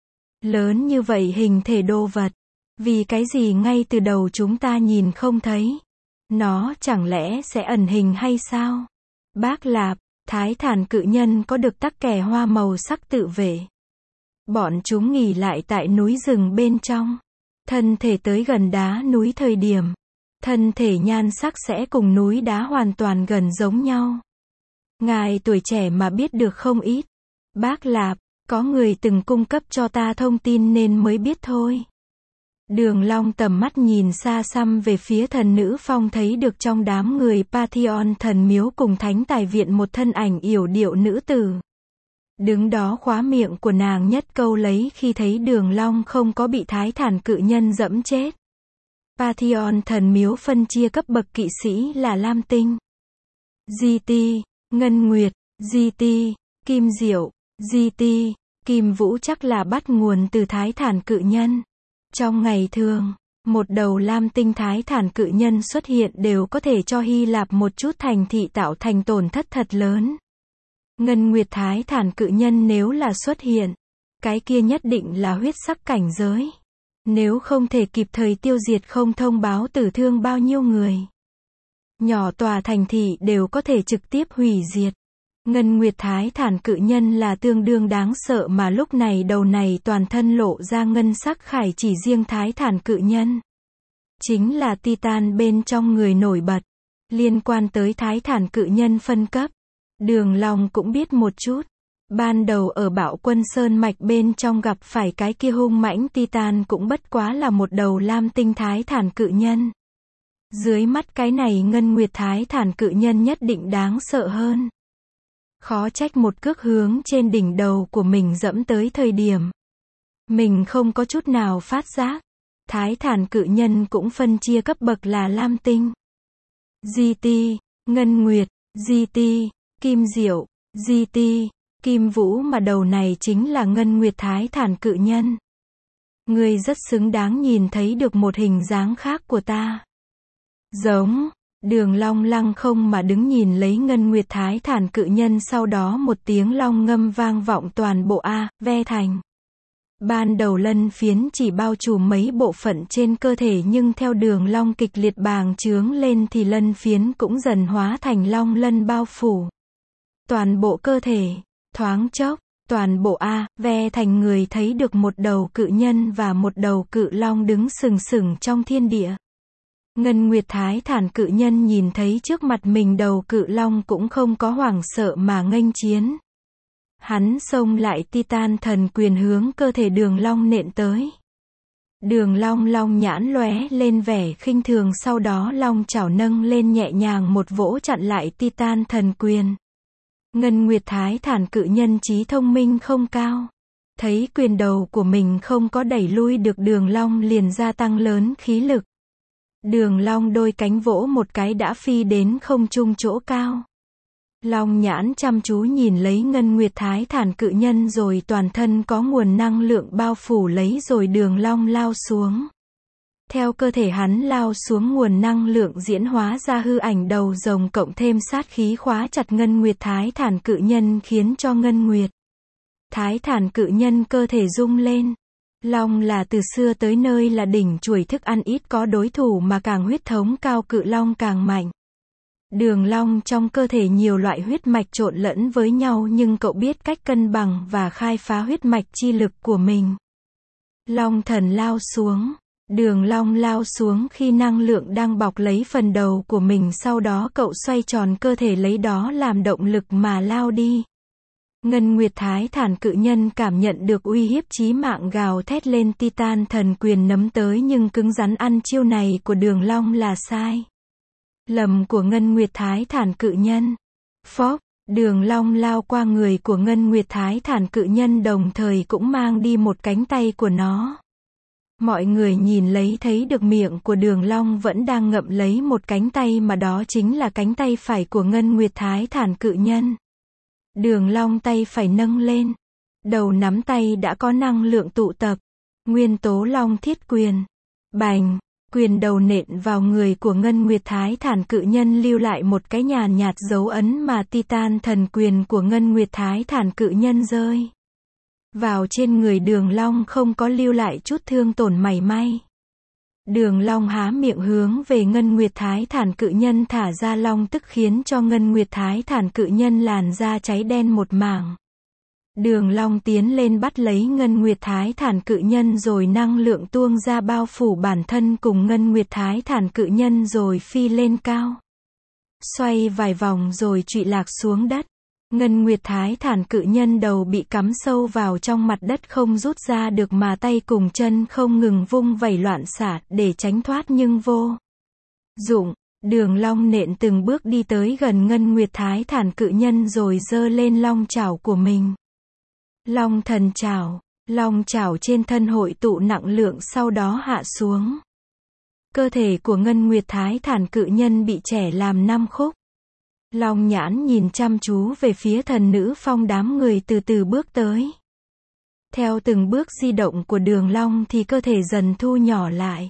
Lớn như vậy hình thể đồ vật. Vì cái gì ngay từ đầu chúng ta nhìn không thấy? Nó chẳng lẽ sẽ ẩn hình hay sao? Bác Lạp, Thái Thản cự nhân có được tắc kè hoa màu sắc tự vệ. Bọn chúng nghỉ lại tại núi rừng bên trong. Thân thể tới gần đá núi thời điểm. Thân thể nhan sắc sẽ cùng núi đá hoàn toàn gần giống nhau. Ngài tuổi trẻ mà biết được không ít. Bác Lạp, có người từng cung cấp cho ta thông tin nên mới biết thôi. Đường Long tầm mắt nhìn xa xăm về phía thần nữ phong, thấy được trong đám người Pantheon thần miếu cùng thánh tài viện một thân ảnh yểu điệu nữ tử. Đứng đó khóa miệng của nàng nhất câu lấy khi thấy Đường Long không có bị Thái Thản cự nhân dẫm chết. Pantheon thần miếu phân chia cấp bậc kỵ sĩ là Lam Tinh, giê tê, Ngân Nguyệt, giê tê, Kim Diệu, giê tê, Kim Vũ chắc là bắt nguồn từ Thái Thản cự nhân. Trong ngày thường, một đầu Lam Tinh Thái Thản cự nhân xuất hiện đều có thể cho Hy Lạp một chút thành thị tạo thành tổn thất thật lớn. Ngân Nguyệt Thái Thản cự nhân nếu là xuất hiện, cái kia nhất định là huyết sắc cảnh giới. Nếu không thể kịp thời tiêu diệt không thông báo tử thương bao nhiêu người. Nhỏ tòa thành thị đều có thể trực tiếp hủy diệt. Ngân Nguyệt Thái Thản cự nhân là tương đương đáng sợ mà lúc này đầu này toàn thân lộ ra ngân sắc khải chỉ riêng Thái Thản cự nhân. Chính là Titan bên trong người nổi bật. Liên quan tới Thái Thản cự nhân phân cấp. Đường Long cũng biết một chút. Ban đầu ở Bạo Quân Sơn Mạch bên trong gặp phải cái kia hung mãnh Titan cũng bất quá là một đầu Lam Tinh Thái Thản cự nhân. Dưới mắt cái này Ngân Nguyệt Thái Thản cự nhân nhất định đáng sợ hơn. Khó trách một cước hướng trên đỉnh đầu của mình dẫm tới thời điểm. Mình không có chút nào phát giác. Thái Thản cự nhân cũng phân chia cấp bậc là Lam Tinh, giê tê, Ngân Nguyệt, giê tê, Kim Diệu, giê tê, Kim Vũ mà đầu này chính là Ngân Nguyệt Thái Thản cự nhân. Ngươi rất xứng đáng nhìn thấy được một hình dáng khác của ta. Giống. Đường Long lăng không mà đứng nhìn lấy Ngân Nguyệt Thái Thản cự nhân, sau đó một tiếng long ngâm vang vọng toàn bộ A, Ve thành. Ban đầu lân phiến chỉ bao trùm mấy bộ phận trên cơ thể nhưng theo Đường Long kịch liệt bàng trướng lên thì lân phiến cũng dần hóa thành long lân bao phủ. Toàn bộ cơ thể, thoáng chốc, toàn bộ A, Ve thành người thấy được một đầu cự nhân và một đầu cự long đứng sừng sừng trong thiên địa. Ngân Nguyệt Thái Thản cự nhân nhìn thấy trước mặt mình đầu cự long cũng không có hoảng sợ mà nghênh chiến. Hắn xông lại Titan thần quyền hướng cơ thể Đường Long nện tới. Đường Long long nhãn lóe lên vẻ khinh thường, sau đó long chảo nâng lên nhẹ nhàng một vỗ chặn lại Titan thần quyền. Ngân Nguyệt Thái Thản cự nhân trí thông minh không cao. Thấy quyền đầu của mình không có đẩy lui được Đường Long liền gia tăng lớn khí lực. Đường Long đôi cánh vỗ một cái đã phi đến không trung chỗ cao. Long nhãn chăm chú nhìn lấy Ngân Nguyệt Thái Thản cự nhân rồi toàn thân có nguồn năng lượng bao phủ lấy rồi Đường Long lao xuống. Theo cơ thể hắn lao xuống, nguồn năng lượng diễn hóa ra hư ảnh đầu rồng cộng thêm sát khí khóa chặt Ngân Nguyệt Thái Thản cự nhân, khiến cho Ngân Nguyệt Thái Thản cự nhân cơ thể rung lên. Long là từ xưa tới nơi là đỉnh chuỗi thức ăn, ít có đối thủ mà càng huyết thống cao cự long càng mạnh. Đường Long trong cơ thể nhiều loại huyết mạch trộn lẫn với nhau nhưng cậu biết cách cân bằng và khai phá huyết mạch chi lực của mình. Long thần lao xuống. Đường Long lao xuống khi năng lượng đang bọc lấy phần đầu của mình, sau đó cậu xoay tròn cơ thể lấy đó làm động lực mà lao đi. Ngân Nguyệt Thái Thản cự nhân cảm nhận được uy hiếp chí mạng gào thét lên, Titan thần quyền nắm tới nhưng cứng rắn ăn chiêu này của Đường Long là sai. Lầm của Ngân Nguyệt Thái Thản cự nhân. Phốc, Đường Long lao qua người của Ngân Nguyệt Thái Thản cự nhân đồng thời cũng mang đi một cánh tay của nó. Mọi người nhìn lấy thấy được miệng của Đường Long vẫn đang ngậm lấy một cánh tay mà đó chính là cánh tay phải của Ngân Nguyệt Thái Thản cự nhân. Đường Long tay phải nâng lên. Đầu nắm tay đã có năng lượng tụ tập. Nguyên tố long thiết quyền. Bành, quyền đầu nện vào người của Ngân Nguyệt Thái Thản cự nhân lưu lại một cái nhàn nhạt dấu ấn mà Titan thần quyền của Ngân Nguyệt Thái Thản cự nhân rơi vào trên người Đường Long không có lưu lại chút thương tổn mảy may. Đường Long há miệng hướng về Ngân Nguyệt Thái Thản cự nhân thả ra long tức khiến cho Ngân Nguyệt Thái Thản cự nhân làn da cháy đen một mảng. Đường Long tiến lên bắt lấy Ngân Nguyệt Thái Thản cự nhân rồi năng lượng tuôn ra bao phủ bản thân cùng Ngân Nguyệt Thái Thản cự nhân rồi phi lên cao. Xoay vài vòng rồi trụy lạc xuống đất. Ngân Nguyệt Thái Thản cự nhân đầu bị cắm sâu vào trong mặt đất không rút ra được mà tay cùng chân không ngừng vung vẩy loạn xạ để tránh thoát nhưng vô dụng. Đường Long nện từng bước đi tới gần Ngân Nguyệt Thái Thản cự nhân rồi giơ lên long chảo của mình. Long thần chảo, long chảo trên thân hội tụ nặng lượng sau đó hạ xuống. Cơ thể của Ngân Nguyệt Thái Thản cự nhân bị chẻ làm năm khúc. Long nhãn nhìn chăm chú về phía thần nữ phong đám người từ từ bước tới. Theo từng bước di động của Đường Long thì cơ thể dần thu nhỏ lại.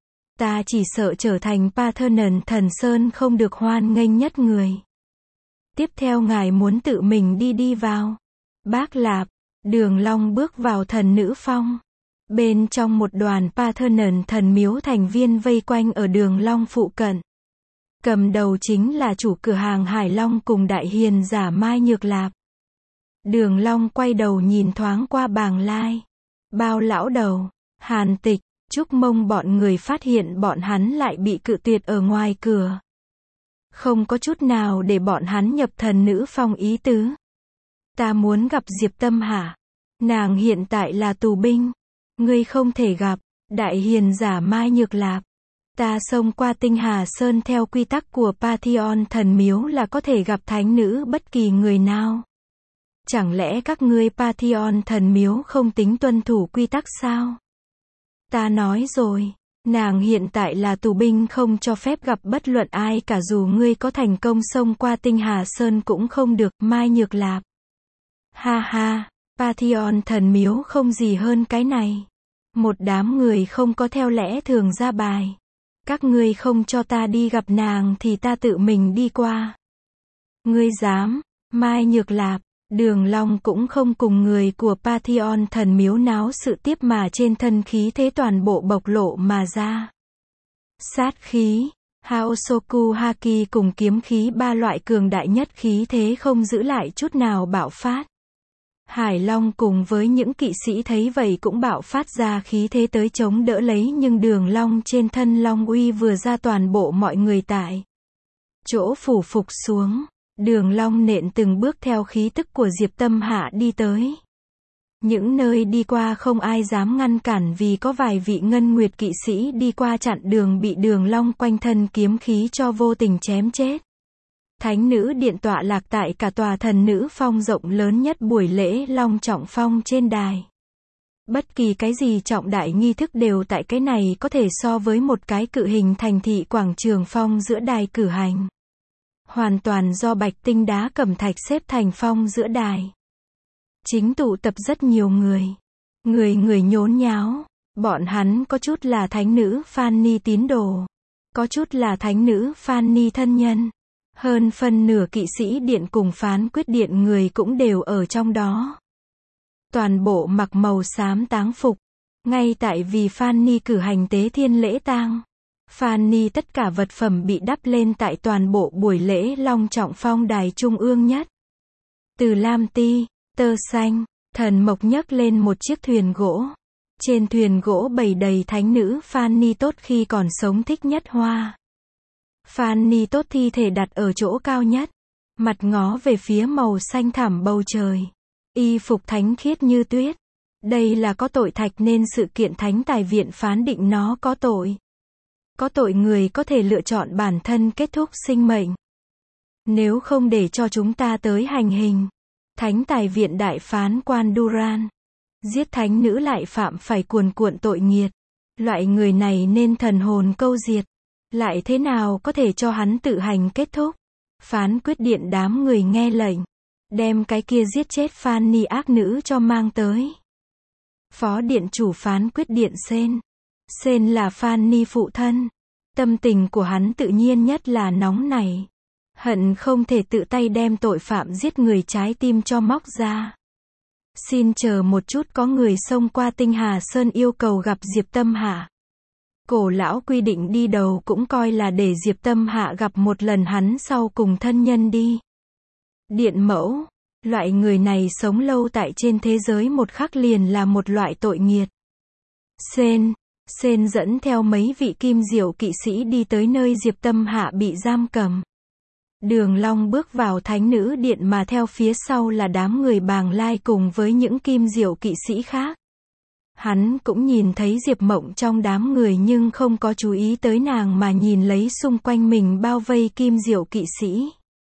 Ta chỉ sợ trở thành Parthenon thần sơn không được hoan nghênh nhất người. Tiếp theo ngài muốn tự mình đi đi vào. Bác Lạp, Đường Long bước vào thần nữ phong. Bên trong một đoàn Parthenon thần miếu thành viên vây quanh ở Đường Long phụ cận. Cầm đầu chính là chủ cửa hàng Hải Long cùng đại hiền giả Mai Nhược Lạp. Đường Long quay đầu nhìn thoáng qua Bàng Lai, Bao lão đầu, Hàn Tịch, Trúc Mông bọn người phát hiện bọn hắn lại bị cự tuyệt ở ngoài cửa. Không có chút nào để bọn hắn nhập thần nữ phong ý tứ. Ta muốn gặp Diệp Tâm Hà. Nàng hiện tại là tù binh. Ngươi không thể gặp. Đại hiền giả Mai Nhược Lạp. Ta xông qua Tinh Hà Sơn theo quy tắc của Pantheon thần miếu là có thể gặp thánh nữ bất kỳ người nào. Chẳng lẽ các ngươi Pantheon thần miếu không tính tuân thủ quy tắc sao? Ta nói rồi, nàng hiện tại là tù binh không cho phép gặp bất luận ai cả dù ngươi có thành công xông qua Tinh Hà Sơn cũng không được, Mai Nhược Lạp. Ha ha, Pantheon thần miếu không gì hơn cái này. Một đám người không có theo lẽ thường ra bài. Các ngươi không cho ta đi gặp nàng thì ta tự mình đi qua. Ngươi dám, Mai Nhược Lạp, Đường Long cũng không cùng người của Pantheon thần miếu náo sự tiếp mà trên thân khí thế toàn bộ bộc lộ mà ra. Sát khí, Haosoku Haki cùng kiếm khí ba loại cường đại nhất khí thế không giữ lại chút nào bạo phát. Hải Long cùng với những kỵ sĩ thấy vậy cũng bạo phát ra khí thế tới chống đỡ lấy nhưng Đường Long trên thân Long uy vừa ra toàn bộ mọi người tại chỗ phủ phục xuống. Đường Long nện từng bước theo khí tức của Diệp Tâm Hạ đi tới. Những nơi đi qua không ai dám ngăn cản vì có vài vị ngân nguyệt kỵ sĩ đi qua chặn đường bị Đường Long quanh thân kiếm khí cho vô tình chém chết. Thánh nữ điện tọa lạc tại cả tòa thần nữ phong rộng lớn nhất buổi lễ long trọng phong trên đài. Bất kỳ cái gì trọng đại nghi thức đều tại cái này có thể so với một cái cự hình thành thị quảng trường phong giữa đài cử hành. Hoàn toàn do bạch tinh đá cẩm thạch xếp thành phong giữa đài. Chính tụ tập rất nhiều người. Người người nhốn nháo. Bọn hắn có chút là thánh nữ Fanny tín đồ. Có chút là thánh nữ Fanny thân nhân. Hơn phân nửa kỵ sĩ điện cùng phán quyết điện người cũng đều ở trong đó. Toàn bộ mặc màu xám táng phục. Ngay tại vì Fanny cử hành tế thiên lễ tang. Fanny tất cả vật phẩm bị đắp lên tại toàn bộ buổi lễ long trọng phong đài trung ương nhất. Từ lam ti, tơ xanh, thần mộc nhấc lên một chiếc thuyền gỗ. Trên thuyền gỗ bày đầy thánh nữ Fanny tốt khi còn sống thích nhất hoa. Fanny tốt thi thể đặt ở chỗ cao nhất. Mặt ngó về phía màu xanh thẳm bầu trời. Y phục thánh khiết như tuyết. Đây là có tội thạch nên sự kiện thánh tài viện phán định nó có tội. Có tội người có thể lựa chọn bản thân kết thúc sinh mệnh. Nếu không để cho chúng ta tới hành hình. Thánh tài viện đại phán quan Duran. Giết thánh nữ lại phạm phải cuồn cuộn tội nghiệt. Loại người này nên thần hồn câu diệt. Lại thế nào có thể cho hắn tự hành kết thúc? Phán quyết điện đám người nghe lệnh. Đem cái kia giết chết Fanny ác nữ cho mang tới. Phó điện chủ phán quyết điện Sen. Sen là Fanny phụ thân. Tâm tình của hắn tự nhiên nhất là nóng nảy. Hận không thể tự tay đem tội phạm giết người trái tim cho móc ra. Xin chờ một chút, có người xông qua Tinh Hà Sơn yêu cầu gặp Diệp Tâm Hạ. Cổ lão quy định đi đầu cũng coi là để Diệp Tâm Hạ gặp một lần hắn sau cùng thân nhân đi. Điện mẫu, loại người này sống lâu tại trên thế giới một khắc liền là một loại tội nghiệt. Sen, Sen dẫn theo mấy vị kim diệu kỵ sĩ đi tới nơi Diệp Tâm Hạ bị giam cầm. Đường Long bước vào thánh nữ điện mà theo phía sau là đám người Bàng Lai cùng với những kim diệu kỵ sĩ khác. Hắn cũng nhìn thấy Diệp Mộng trong đám người nhưng không có chú ý tới nàng mà nhìn lấy xung quanh mình bao vây kim diệu kỵ sĩ.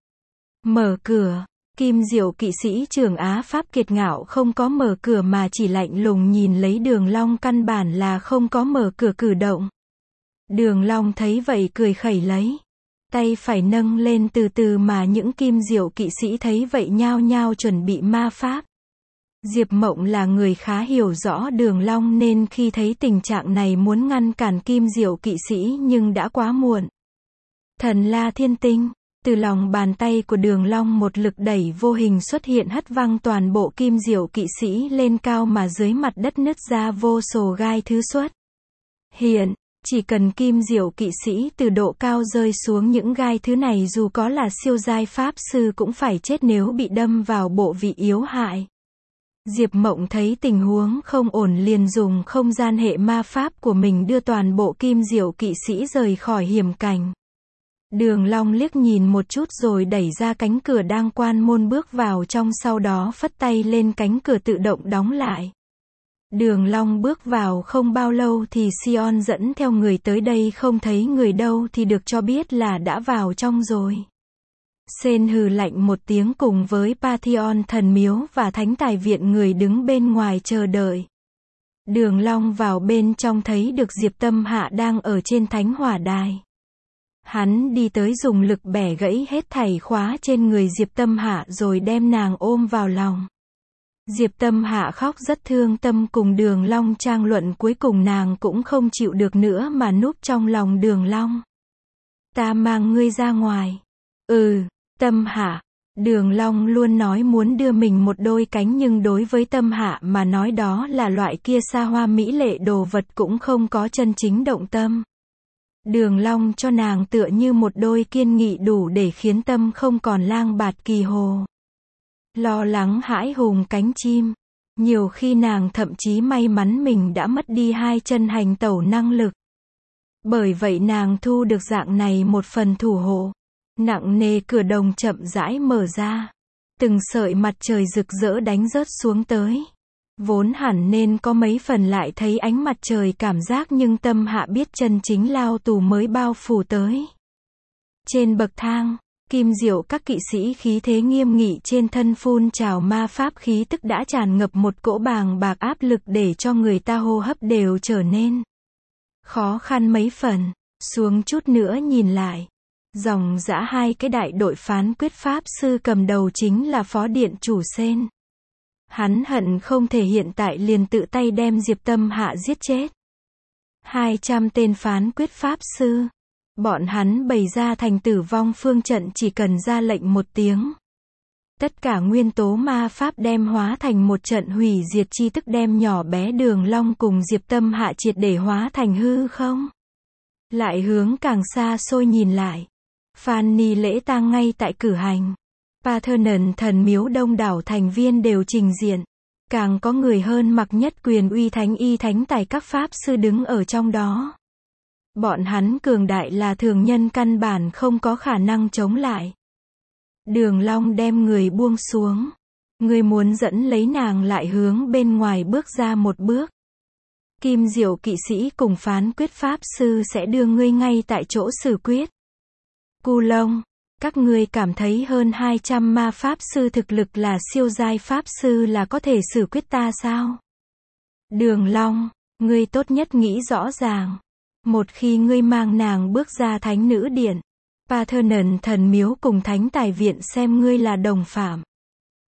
Mở cửa, kim diệu kỵ sĩ trưởng Á Pháp kiệt ngạo không có mở cửa mà chỉ lạnh lùng nhìn lấy Đường Long, căn bản là không có mở cửa cử động. Đường Long thấy vậy cười khẩy lấy. Tay phải nâng lên từ từ mà những kim diệu kỵ sĩ thấy vậy nhao nhao chuẩn bị ma pháp. Diệp Mộng là người khá hiểu rõ Đường Long nên khi thấy tình trạng này muốn ngăn cản kim diệu kỵ sĩ nhưng đã quá muộn. Thần La Thiên Tinh, từ lòng bàn tay của Đường Long một lực đẩy vô hình xuất hiện hất văng toàn bộ kim diệu kỵ sĩ lên cao mà dưới mặt đất nứt ra vô số gai thứ xuất hiện. Chỉ cần kim diệu kỵ sĩ từ độ cao rơi xuống những gai thứ này dù có là siêu giai pháp sư cũng phải chết nếu bị đâm vào bộ vị yếu hại. Diệp Mộng thấy tình huống không ổn liền dùng không gian hệ ma pháp của mình đưa toàn bộ kim diệu kỵ sĩ rời khỏi hiểm cảnh. Đường Long liếc nhìn một chút rồi đẩy ra cánh cửa đang quan môn bước vào trong, sau đó phất tay lên cánh cửa tự động đóng lại. Đường Long bước vào không bao lâu thì Sion dẫn theo người tới đây, không thấy người đâu thì được cho biết là đã vào trong rồi. Sen hừ lạnh một tiếng cùng với Pantheon thần miếu và thánh tài viện người đứng bên ngoài chờ đợi. Đường Long vào bên trong thấy được Diệp Tâm Hạ đang ở trên thánh hỏa đài. Hắn đi tới dùng lực bẻ gãy hết thảy khóa trên người Diệp Tâm Hạ rồi đem nàng ôm vào lòng. Diệp Tâm Hạ khóc rất thương tâm cùng Đường Long trang luận, cuối cùng nàng cũng không chịu được nữa mà núp trong lòng Đường Long. Ta mang ngươi ra ngoài. Ừ, Tâm Hạ. Đường Long luôn nói muốn đưa mình một đôi cánh nhưng đối với Tâm Hạ mà nói đó là loại kia xa hoa mỹ lệ đồ vật cũng không có chân chính động tâm. Đường Long cho nàng tựa như một đôi kiên nghị đủ để khiến tâm không còn lang bạt kỳ hồ. Lo lắng hãi hùng cánh chim. Nhiều khi nàng thậm chí may mắn mình đã mất đi hai chân hành tẩu năng lực. Bởi vậy nàng thu được dạng này một phần thủ hộ. Nặng nề cửa đồng chậm rãi mở ra. Từng sợi mặt trời rực rỡ đánh rớt xuống tới. Vốn hẳn nên có mấy phần lại thấy ánh mặt trời cảm giác, nhưng Tâm Hạ biết chân chính lao tù mới bao phủ tới. Trên bậc thang, kim diệu các kỵ sĩ khí thế nghiêm nghị trên thân phun trào ma pháp khí tức đã tràn ngập một cỗ bàng bạc áp lực để cho người ta hô hấp đều trở nên khó khăn mấy phần. Xuống chút nữa nhìn lại, dòng dã hai cái đại đội phán quyết pháp sư cầm đầu chính là phó điện chủ Sen. Hắn hận không thể hiện tại liền tự tay đem Diệp Tâm Hạ giết chết. hai trăm tên phán quyết pháp sư. Bọn hắn bày ra thành tử vong phương trận, chỉ cần ra lệnh một tiếng. Tất cả nguyên tố ma pháp đem hóa thành một trận hủy diệt chi tức, đem nhỏ bé Đường Long cùng Diệp Tâm Hạ triệt để hóa thành hư không. Lại hướng càng xa xôi nhìn lại. Fanny lễ tang ngay tại cử hành. Pantheon thần miếu đông đảo thành viên đều trình diện. Càng có người hơn mặc nhất quyền uy thánh y thánh tài các pháp sư đứng ở trong đó. Bọn hắn cường đại là thường nhân căn bản không có khả năng chống lại. Đường Long đem người buông xuống. Người muốn dẫn lấy nàng lại hướng bên ngoài bước ra một bước. Kim diệu kỵ sĩ cùng phán quyết pháp sư sẽ đưa ngươi ngay tại chỗ xử quyết. Cu Lông, các ngươi cảm thấy hơn hai trăm ma pháp sư thực lực là siêu giai pháp sư là có thể xử quyết ta sao? Đường Long, ngươi tốt nhất nghĩ rõ ràng. Một khi ngươi mang nàng bước ra thánh nữ điện, Pantheon thần miếu cùng thánh tài viện xem ngươi là đồng phạm.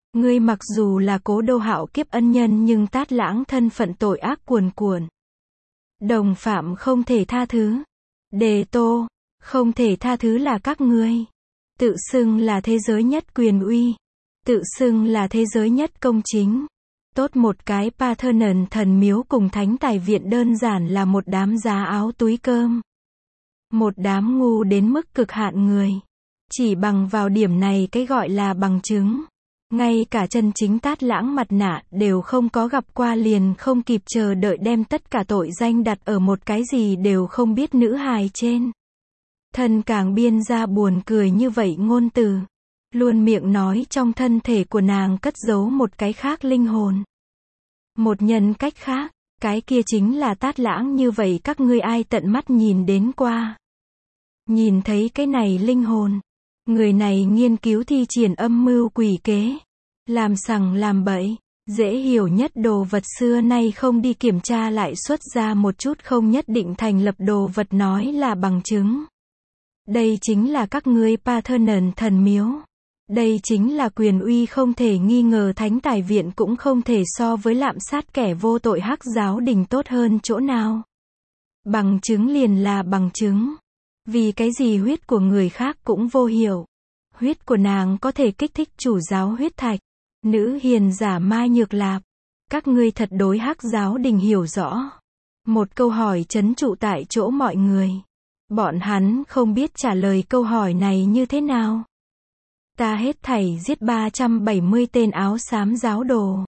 Ngươi mặc dù là Cố Đô Hạo kiếp ân nhân nhưng Tát Lãng thân phận tội ác cuồn cuộn. Đồng phạm không thể tha thứ. Đề Tô, không thể tha thứ là các ngươi. Tự xưng là thế giới nhất quyền uy. Tự xưng là thế giới nhất công chính. Tốt một cái Parthenon thần miếu cùng thánh tài viện đơn giản là một đám giá áo túi cơm. Một đám ngu đến mức cực hạn người. Chỉ bằng vào điểm này cái gọi là bằng chứng. Ngay cả chân chính Tát Lãng mặt nạ đều không có gặp qua liền không kịp chờ đợi đem tất cả tội danh đặt ở một cái gì đều không biết nữ hài trên. Thân càng biên ra buồn cười như vậy ngôn từ. Luôn miệng nói trong thân thể của nàng cất giấu một cái khác linh hồn. Một nhân cách khác, cái kia chính là Tát Lãng như vậy các ngươi ai tận mắt nhìn đến qua. Nhìn thấy cái này linh hồn. Người này nghiên cứu thi triển âm mưu quỷ kế. Làm sằng làm bậy. Dễ hiểu nhất đồ vật xưa nay không đi kiểm tra lại xuất ra một chút không nhất định thành lập đồ vật nói là bằng chứng. Đây chính là các ngươi Parthenon thần miếu. Đây chính là quyền uy không thể nghi ngờ thánh tài viện cũng không thể so với lạm sát kẻ vô tội Hắc giáo đình tốt hơn chỗ nào. Bằng chứng liền là bằng chứng. Vì cái gì huyết của người khác cũng vô hiệu. Huyết của nàng có thể kích thích chủ giáo huyết thạch. Nữ hiền giả Mai Nhược Lạp. Các ngươi thật đối Hắc giáo đình hiểu rõ. Một câu hỏi trấn trụ tại chỗ mọi người. Bọn hắn không biết trả lời câu hỏi này như thế nào. Ta hết thảy giết ba trăm bảy mươi tên áo xám giáo đồ.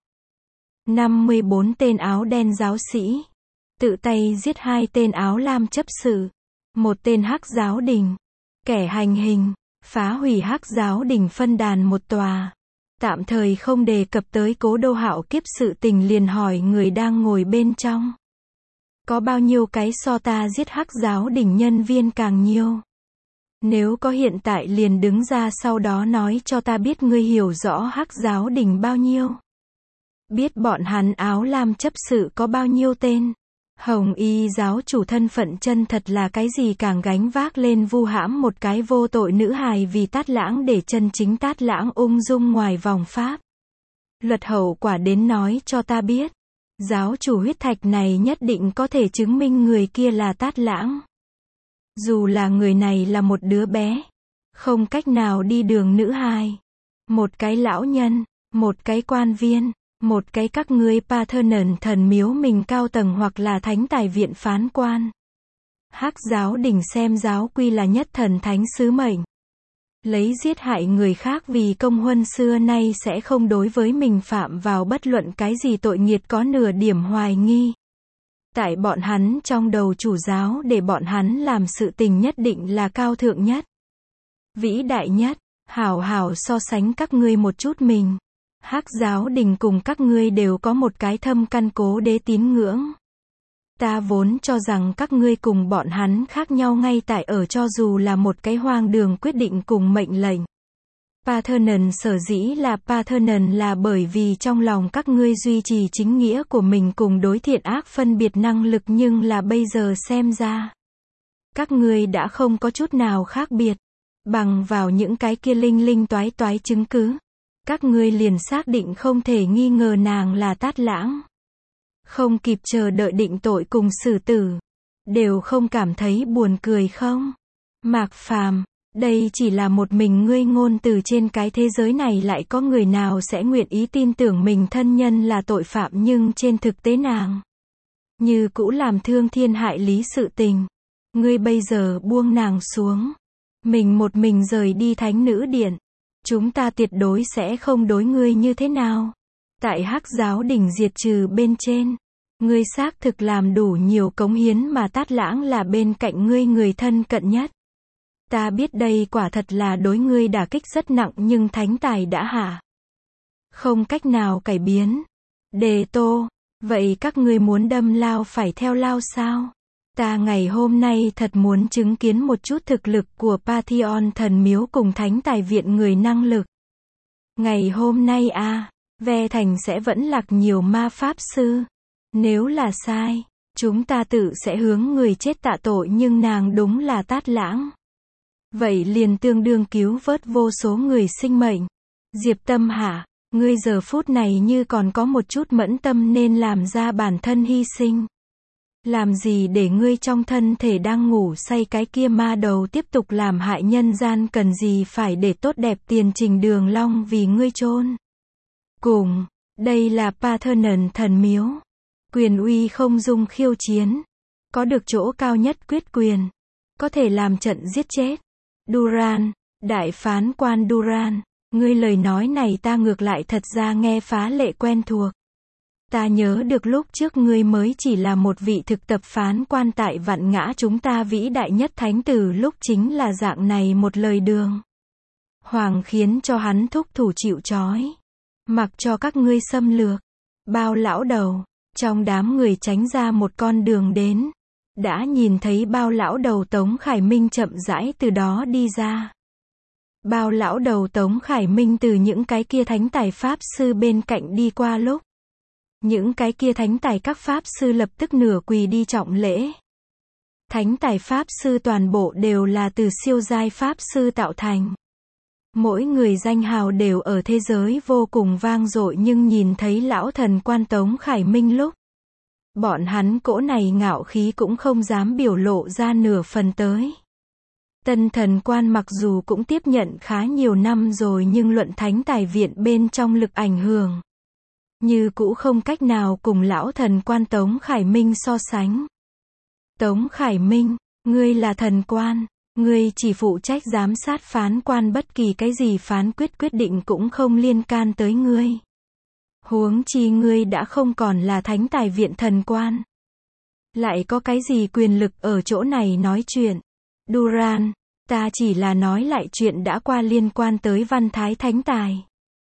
năm mươi bốn tên áo đen giáo sĩ. Tự tay giết hai tên áo lam chấp sự. Một tên Hắc giáo đình. Kẻ hành hình. Phá hủy Hắc giáo đình phân đàn một tòa. Tạm thời không đề cập tới Cố Đô Hạo kiếp sự tình liền hỏi người đang ngồi bên trong. Có bao nhiêu cái so ta giết Hắc giáo đình nhân viên càng nhiều? Nếu có hiện tại liền đứng ra sau đó nói cho ta biết ngươi hiểu rõ Hắc giáo đình bao nhiêu. Biết bọn hắn áo lam chấp sự có bao nhiêu tên. Hồng y giáo chủ thân phận chân thật là cái gì càng gánh vác lên vu hãm một cái vô tội nữ hài vì Tát Lãng để chân chính Tát Lãng ung dung ngoài vòng pháp. Luật hậu quả đến nói cho ta biết. Giáo chủ huyết thạch này nhất định có thể chứng minh người kia là Tát Lãng. Dù là người này là một đứa bé. Không cách nào đi đường nữ hài. Một cái lão nhân. Một cái quan viên. Một cái các ngươi Parthenon thần miếu mình cao tầng hoặc là thánh tài viện phán quan. Hắc giáo đình xem giáo quy là nhất thần thánh sứ mệnh. Lấy giết hại người khác vì công huân xưa nay sẽ không đối với mình phạm vào bất luận cái gì tội nghiệt có nửa điểm hoài nghi. Tại bọn hắn trong đầu chủ giáo để bọn hắn làm sự tình nhất định là cao thượng nhất. Vĩ đại nhất, hảo hảo so sánh các ngươi một chút mình. Hắc giáo đình cùng các ngươi đều có một cái thâm căn cố đế tín ngưỡng. Ta vốn cho rằng các ngươi cùng bọn hắn khác nhau ngay tại ở cho dù là một cái hoang đường quyết định cùng mệnh lệnh. Parthenon sở dĩ là Parthenon là bởi vì trong lòng các ngươi duy trì chính nghĩa của mình cùng đối thiện ác phân biệt năng lực nhưng là bây giờ xem ra. Các ngươi đã không có chút nào khác biệt. Bằng vào những cái kia linh linh toái toái chứng cứ. Các ngươi liền xác định không thể nghi ngờ nàng là Tát Lãng. Không kịp chờ đợi định tội cùng xử tử. Đều không cảm thấy buồn cười không? Mạc Phàm, đây chỉ là một mình ngươi ngôn từ trên cái thế giới này lại có người nào sẽ nguyện ý tin tưởng mình thân nhân là tội phạm nhưng trên thực tế nàng. Như cũ làm thương thiên hại lý sự tình. Ngươi bây giờ buông nàng xuống. Mình một mình rời đi thánh nữ điện. Chúng ta tuyệt đối sẽ không đối ngươi như thế nào. Tại Hắc giáo đình diệt trừ bên trên. Ngươi xác thực làm đủ nhiều cống hiến mà Tát Lãng là bên cạnh ngươi người thân cận nhất. Ta biết đây quả thật là đối ngươi đả kích rất nặng nhưng thánh tài đã hạ. Không cách nào cải biến. Đề Tô, vậy các ngươi muốn đâm lao phải theo lao sao? Ta ngày hôm nay thật muốn chứng kiến một chút thực lực của Parthenon thần miếu cùng thánh tài viện người năng lực. Ngày hôm nay a, à, Ve Thành sẽ vẫn lạc nhiều ma pháp sư. Nếu là sai, chúng ta tự sẽ hướng người chết tạ tội nhưng nàng đúng là Tát Lãng. Vậy liền tương đương cứu vớt vô số người sinh mệnh. Diệp Tâm Hà, Ngươi giờ phút này như còn có một chút mẫn tâm nên làm ra bản thân hy sinh. Làm gì để ngươi trong thân thể đang ngủ say cái kia ma đầu tiếp tục làm hại nhân gian, cần gì phải để tốt đẹp tiền trình Đường Long vì ngươi chôn cùng. Đây là Parthenon thần miếu. Quyền uy không dung khiêu chiến. Có được chỗ cao nhất quyết quyền. Có thể làm trận giết chết. Duran, đại phán quan Duran, ngươi lời nói này ta ngược lại thật ra nghe phá lệ quen thuộc. Ta nhớ được lúc trước ngươi mới chỉ là một vị thực tập phán quan tại vạn ngã chúng ta vĩ đại nhất thánh tử lúc chính là dạng này một lời Đường Hoàng khiến cho hắn thúc thủ chịu trói. Mặc cho các ngươi xâm lược. Bao lão đầu, trong đám người tránh ra một con đường đến. Đã nhìn thấy bao lão đầu Tống Khải Minh chậm rãi từ đó đi ra. Bao lão đầu Tống Khải Minh từ những cái kia thánh tài pháp sư bên cạnh đi qua lúc. Những cái kia thánh tài các pháp sư lập tức nửa quỳ đi trọng lễ. Thánh tài pháp sư toàn bộ đều là từ siêu giai pháp sư tạo thành. Mỗi người danh hào đều ở thế giới vô cùng vang dội, nhưng nhìn thấy lão thần quan Tống Khải Minh lúc. Bọn hắn cỗ này ngạo khí cũng không dám biểu lộ ra nửa phần tới. Tân thần quan mặc dù cũng tiếp nhận khá nhiều năm rồi nhưng luận thánh tài viện bên trong lực ảnh hưởng. Như cũ không cách nào cùng lão thần quan Tống Khải Minh so sánh. Tống Khải Minh, ngươi là thần quan, ngươi chỉ phụ trách giám sát phán quan, bất kỳ cái gì phán quyết quyết định cũng không liên can tới ngươi. Huống chi ngươi đã không còn là thánh tài viện thần quan. Lại có cái gì quyền lực ở chỗ này nói chuyện. Duran, ta chỉ là nói lại chuyện đã qua liên quan tới văn thái thánh tài.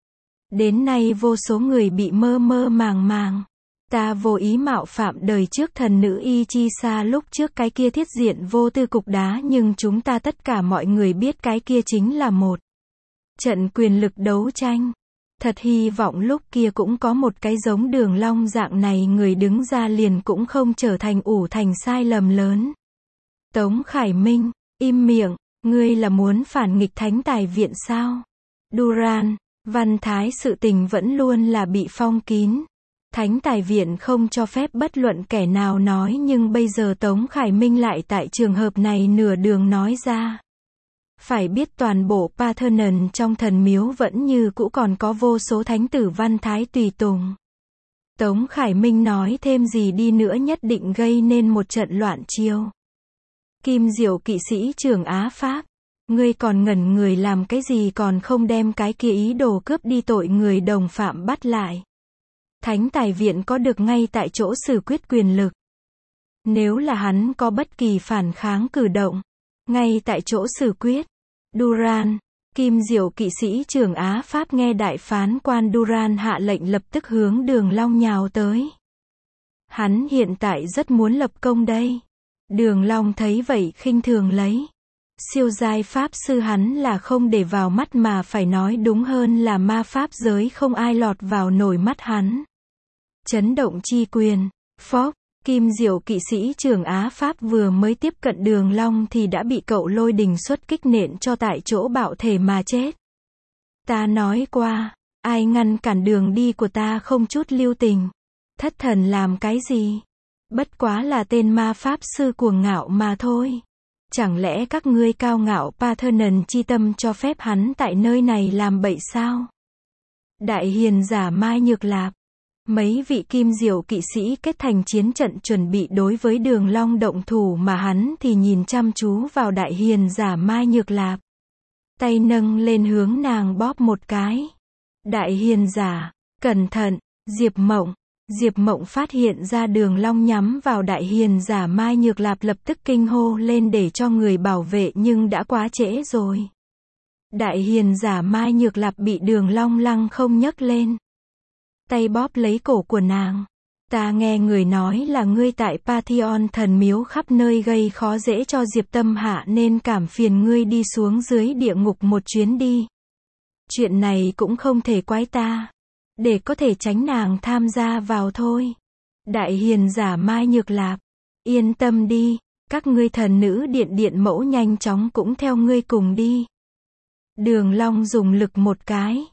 Đến nay vô số người bị mơ mơ màng màng. Ta vô ý mạo phạm đời trước thần nữ Ichisa lúc trước cái kia thiết diện vô tư cục đá, nhưng chúng ta tất cả mọi người biết cái kia chính là một trận quyền lực đấu tranh. Thật hy vọng lúc kia cũng có một cái giống Đường Long dạng này người đứng ra, liền cũng không trở thành ủ thành sai lầm lớn. Tống Khải Minh, im miệng, ngươi là muốn phản nghịch thánh tài viện sao? Duran, văn thái sự tình vẫn luôn là bị phong kín. Thánh tài viện không cho phép bất luận kẻ nào nói, nhưng bây giờ Tống Khải Minh lại tại trường hợp này nửa đường nói ra. Phải biết toàn bộ Parthenon trong thần miếu vẫn như cũ còn có vô số thánh tử văn thái tùy tùng. Tống Khải Minh nói thêm gì đi nữa nhất định gây nên một trận loạn chiêu. Kim Diệu kỵ sĩ trưởng Á Pháp, ngươi còn ngẩn người làm cái gì, còn không đem cái kia ý đồ cướp đi tội người đồng phạm bắt lại. Thánh tài viện có được ngay tại chỗ xử quyết quyền lực. Nếu là hắn có bất kỳ phản kháng cử động, ngay tại chỗ xử quyết. Duran, Kim Diệu kỵ sĩ trưởng Á Pháp nghe đại phán quan Duran hạ lệnh lập tức hướng Đường Long nhào tới. Hắn hiện tại rất muốn lập công đây. Đường Long thấy vậy khinh thường lấy. Siêu giai pháp sư hắn là không để vào mắt, mà phải nói đúng hơn là ma pháp giới không ai lọt vào nổi mắt hắn. Chấn động chi quyền, phốc, Kim Diệu kỵ sĩ trưởng Á Pháp vừa mới tiếp cận Đường Long thì đã bị cậu lôi đình xuất kích nện cho tại chỗ bạo thể mà chết. Ta nói qua, ai ngăn cản đường đi của ta không chút lưu tình. Thất thần làm cái gì? Bất quá là tên ma pháp sư cuồng ngạo mà thôi. Chẳng lẽ các ngươi cao ngạo Parthenon chi tâm cho phép hắn tại nơi này làm bậy sao? Đại hiền giả Mai Nhược Lạp. Mấy vị Kim Diệu kỵ sĩ kết thành chiến trận chuẩn bị đối với Đường Long động thủ, mà hắn thì nhìn chăm chú vào đại hiền giả Mai Nhược Lạp. Tay nâng lên hướng nàng bóp một cái. Đại hiền giả, cẩn thận, Diệp Mộng. Diệp Mộng phát hiện ra Đường Long nhắm vào đại hiền giả Mai Nhược Lạp, lập tức kinh hô lên để cho người bảo vệ, nhưng đã quá trễ rồi. Đại hiền giả Mai Nhược Lạp bị Đường Long lăng không nhấc lên. Tay bóp lấy cổ của nàng. Ta nghe người nói là ngươi tại Parthenon thần miếu khắp nơi gây khó dễ cho Diệp Tâm Hạ, nên cảm phiền ngươi đi xuống dưới địa ngục một chuyến đi. Chuyện này cũng không thể quái ta. Để có thể tránh nàng tham gia vào thôi. Đại hiền giả Mai Nhược Lạp. Yên tâm đi. Các ngươi thần nữ điện điện mẫu nhanh chóng cũng theo ngươi cùng đi. Đường Long dùng lực một cái.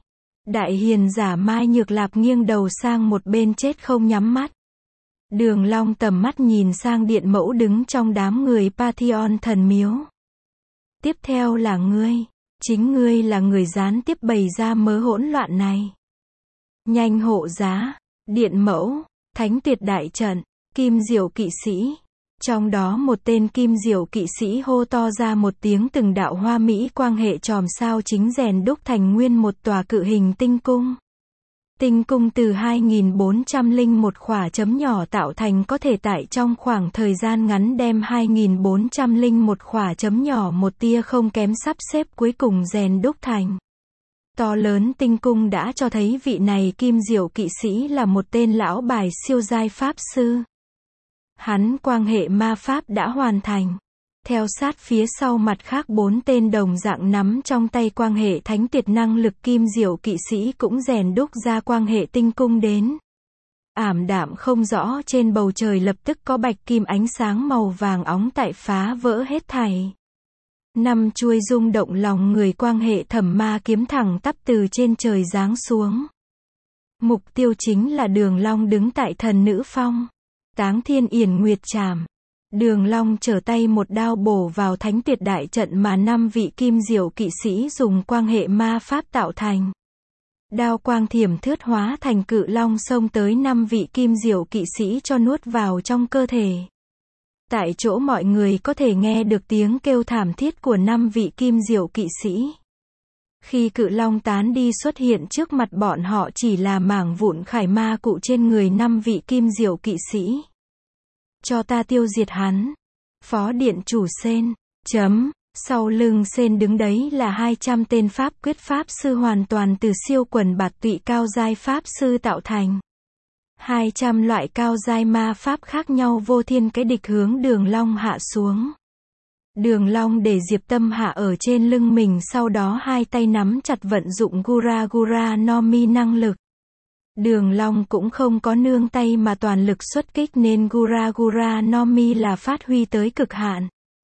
Đại hiền giả Mai Nhược Lạp nghiêng đầu sang một bên chết không nhắm mắt. Đường Long tầm mắt nhìn sang Điện Mẫu đứng trong đám người Pantheon thần miếu. Tiếp theo là ngươi. Chính ngươi là người gián tiếp bày ra mớ hỗn loạn này. Nhanh hộ giá. Điện Mẫu, Thánh Tuyệt Đại Trận, Kim Diệu Kỵ Sĩ. Trong đó một tên Kim Diệu Kỵ Sĩ hô to ra một tiếng, từng đạo hoa mỹ quang hệ chòm sao chính rèn đúc thành nguyên một tòa cự hình tinh cung. Tinh cung từ hai nghìn bốn trăm lẻ một khỏa chấm nhỏ tạo thành, có thể tại trong khoảng thời gian ngắn đem hai nghìn bốn trăm lẻ một khỏa chấm nhỏ một tia không kém sắp xếp cuối cùng rèn đúc thành. To lớn tinh cung đã cho thấy vị này Kim Diệu Kỵ Sĩ là một tên lão bài siêu giai pháp sư. Hắn quang hệ ma pháp đã hoàn thành. Theo sát phía sau mặt khác bốn tên đồng dạng nắm trong tay quang hệ thánh tuyệt năng lực Kim Diệu Kỵ Sĩ cũng rèn đúc ra quang hệ tinh cung đến. Ảm đạm không rõ trên bầu trời lập tức có bạch kim ánh sáng màu vàng óng tại phá vỡ hết thảy. Năm chuôi rung động lòng người quang hệ thẩm ma kiếm thẳng tắp từ trên trời giáng xuống. Mục tiêu chính là Đường Long đứng tại thần nữ phong. Táng Thiên Yển Nguyệt Trảm. Đường Long trở tay một đao bổ vào Thánh Tuyệt Đại Trận mà năm vị Kim Diệu Kỵ Sĩ dùng quang hệ ma pháp tạo thành. Đao quang thiểm thướt hóa thành cự long xông tới năm vị Kim Diệu Kỵ Sĩ cho nuốt vào trong cơ thể. Tại chỗ mọi người có thể nghe được tiếng kêu thảm thiết của năm vị Kim Diệu Kỵ Sĩ. Khi cự long tán đi, xuất hiện trước mặt bọn họ chỉ là mảng vụn khải ma cụ trên người năm vị Kim Diệu Kỵ Sĩ. Cho ta tiêu diệt hắn. Phó điện chủ Sen. Chấm. Sau lưng Sen đứng đấy là hai trăm tên pháp quyết pháp sư hoàn toàn từ siêu quần bạt tụy cao giai pháp sư tạo thành. hai trăm loại cao giai ma pháp khác nhau vô thiên cái địch hướng Đường Long hạ xuống. Đường Long để Diệp Tâm Hạ ở trên lưng mình, sau đó hai tay nắm chặt vận dụng Gura Gura no Mi năng lực. Đường Long cũng không có nương tay mà toàn lực xuất kích nên Gura Gura no Mi là phát huy tới cực hạn.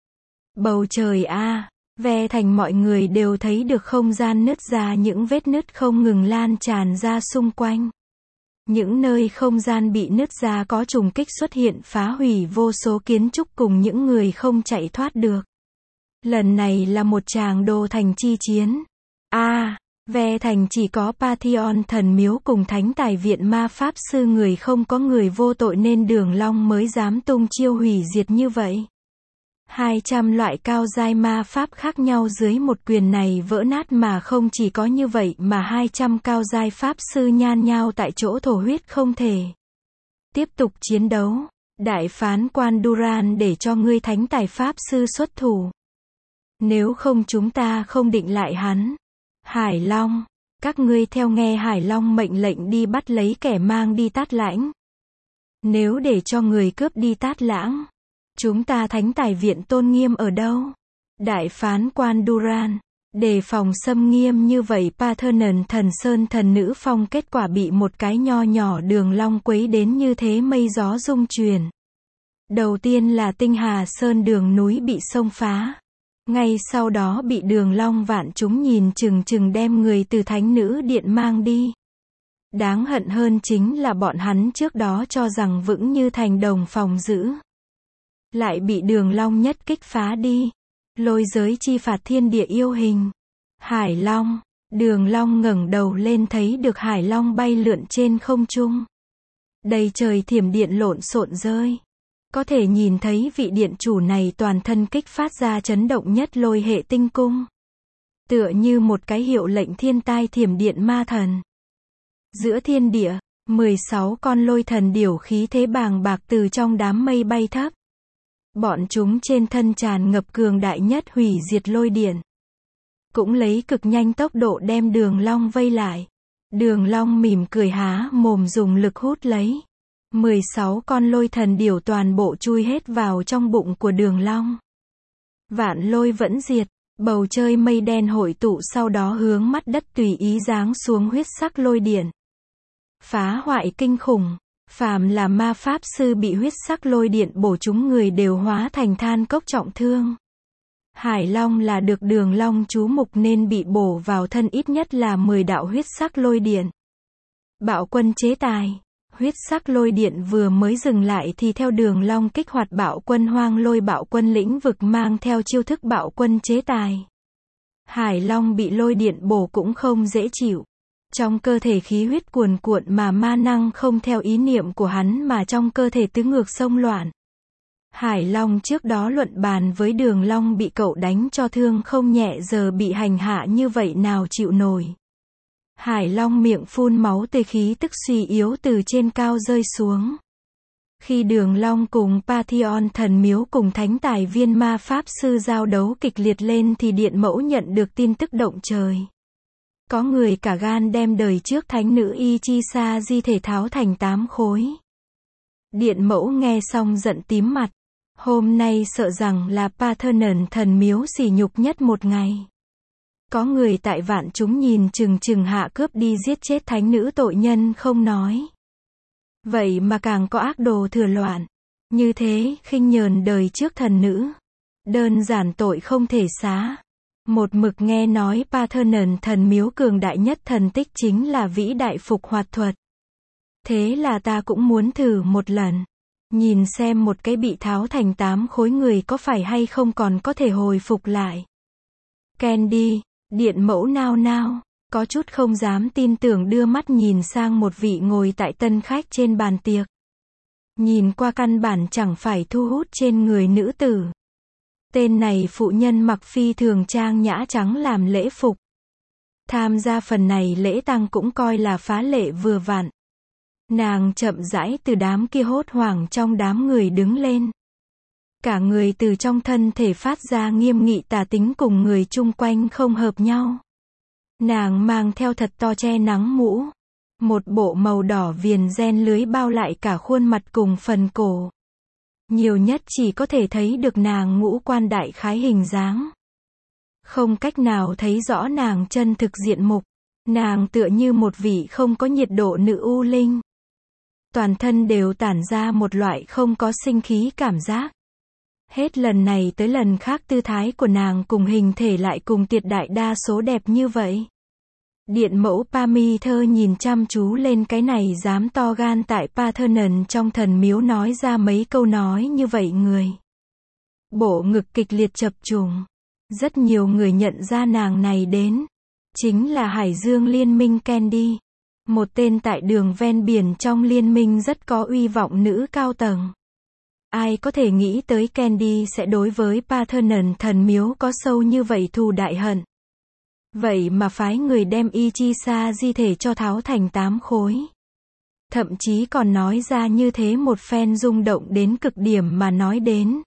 Bầu trời a, à, ve thành mọi người đều thấy được không gian nứt ra, những vết nứt không ngừng lan tràn ra xung quanh. Những nơi không gian bị nứt ra có trùng kích xuất hiện, phá hủy vô số kiến trúc cùng những người không chạy thoát được. Lần này là một tràng đồ thành chi chiến. A, à, ve thành chỉ có Pantheon thần miếu cùng Thánh Tài Viện ma pháp sư, người không có người vô tội nên Đường Long mới dám tung chiêu hủy diệt như vậy. hai trăm loại cao giai ma pháp khác nhau dưới một quyền này vỡ nát, mà không chỉ có như vậy mà hai trăm cao giai pháp sư nhan nhao tại chỗ thổ huyết không thể tiếp tục chiến đấu. Đại phán quan Duran để cho ngươi Thánh Tài pháp sư xuất thủ. Nếu không chúng ta không định lại hắn. Hải Long, các ngươi theo nghe Hải Long mệnh lệnh đi bắt lấy kẻ mang đi Tát Lãnh. Nếu để cho người cướp đi Tát Lãng, chúng ta Thánh Tài Viện tôn nghiêm ở đâu? Đại phán quan Duran, đề phòng xâm nghiêm như vậy Parthenon thần sơn thần nữ phong, kết quả bị một cái nho nhỏ Đường Long quấy đến như thế mây gió rung chuyển. Đầu tiên là Tinh Hà Sơn đường núi bị xông phá. Ngay sau đó bị Đường Long vạn chúng nhìn chừng chừng đem người từ Thánh Nữ Điện mang đi. Đáng hận hơn chính là bọn hắn trước đó cho rằng vững như thành đồng phòng giữ, lại bị Đường Long nhất kích phá đi. Lôi giới chi phạt thiên địa yêu hình. Hải Long, Đường Long ngẩng đầu lên thấy được Hải Long bay lượn trên không trung. Đầy trời thiểm điện lộn xộn rơi. Có thể nhìn thấy vị điện chủ này toàn thân kích phát ra chấn động nhất lôi hệ tinh cung. Tựa như một cái hiệu lệnh thiên tai thiểm điện ma thần. Giữa thiên địa, mười sáu con lôi thần điểu khí thế bàng bạc từ trong đám mây bay thấp. Bọn chúng trên thân tràn ngập cường đại nhất hủy diệt lôi điện. Cũng lấy cực nhanh tốc độ đem Đường Long vây lại. Đường Long mỉm cười há mồm dùng lực hút lấy. mười sáu con lôi thần điểu toàn bộ chui hết vào trong bụng của Đường Long. Vạn lôi vẫn diệt, bầu trời mây đen hội tụ, sau đó hướng mắt đất tùy ý giáng xuống huyết sắc lôi điện. Phá hoại kinh khủng, phàm là ma pháp sư bị huyết sắc lôi điện bổ trúng người đều hóa thành than cốc trọng thương. Hải Long là được Đường Long chú mục nên bị bổ vào thân ít nhất là mười đạo huyết sắc lôi điện. Bạo quân chế tài. Huyết sắc lôi điện vừa mới dừng lại thì theo Đường Long kích hoạt bạo quân hoang lôi bạo quân lĩnh vực mang theo chiêu thức bạo quân chế tài. Hải Long bị lôi điện bổ cũng không dễ chịu. Trong cơ thể khí huyết cuồn cuộn mà ma năng không theo ý niệm của hắn mà trong cơ thể tứ ngược xông loạn. Hải Long trước đó luận bàn với Đường Long bị cậu đánh cho thương không nhẹ giờ bị hành hạ như vậy nào chịu nổi. Hải Long miệng phun máu tê khí tức suy yếu từ trên cao rơi xuống. Khi Đường Long cùng Pantheon thần miếu cùng thánh tài viên ma pháp sư giao đấu kịch liệt lên thì Điện Mẫu nhận được tin tức động trời. Có người cả gan đem đời trước thánh nữ Ichisa di thể tháo thành tám khối. Điện Mẫu nghe xong giận tím mặt. Hôm nay sợ rằng là Pantheon thần miếu sỉ nhục nhất một ngày. Có người tại vạn chúng nhìn chừng chừng hạ cướp đi giết chết thánh nữ tội nhân không nói. Vậy mà càng có ác đồ thừa loạn. Như thế, khinh nhờn đời trước thần nữ. Đơn giản tội không thể xá. Một mực nghe nói Pantheon thần miếu cường đại nhất thần tích chính là vĩ đại phục hoạt thuật. Thế là ta cũng muốn thử một lần. Nhìn xem một cái bị tháo thành tám khối người có phải hay không còn có thể hồi phục lại. Candy, Điện Mẫu nao nao, có chút không dám tin tưởng đưa mắt nhìn sang một vị ngồi tại tân khách trên bàn tiệc. Nhìn qua căn bản chẳng phải thu hút trên người nữ tử. Tên này phụ nhân mặc phi thường trang nhã trắng làm lễ phục. Tham gia phần này lễ tang cũng coi là phá lệ vừa vặn. Nàng chậm rãi từ đám kia hốt hoảng trong đám người đứng lên. Cả người từ trong thân thể phát ra nghiêm nghị tà tính cùng người chung quanh không hợp nhau. Nàng mang theo thật to che nắng mũ. Một bộ màu đỏ viền ren lưới bao lại cả khuôn mặt cùng phần cổ. Nhiều nhất chỉ có thể thấy được nàng ngũ quan đại khái hình dáng. Không cách nào thấy rõ nàng chân thực diện mục. Nàng tựa như một vị không có nhiệt độ nữ u linh. Toàn thân đều tản ra một loại không có sinh khí cảm giác. Hết lần này tới lần khác tư thái của nàng cùng hình thể lại cùng tuyệt đại đa số đẹp như vậy. Điện Mẫu Pamither nhìn chăm chú lên cái này dám to gan tại Pantheon trong thần miếu nói ra mấy câu nói như vậy người. Bộ ngực kịch liệt chập trùng. Rất nhiều người nhận ra nàng này đến. Chính là Hải Dương Liên minh Candy. Một tên tại đường ven biển trong liên minh rất có uy vọng nữ cao tầng. Ai có thể nghĩ tới Candy sẽ đối với Pantheon thần miếu có sâu như vậy thù đại hận. Vậy mà phái người đem Ichisa di thể cho tháo thành tám khối. Thậm chí còn nói ra như thế một phen rung động đến cực điểm mà nói đến.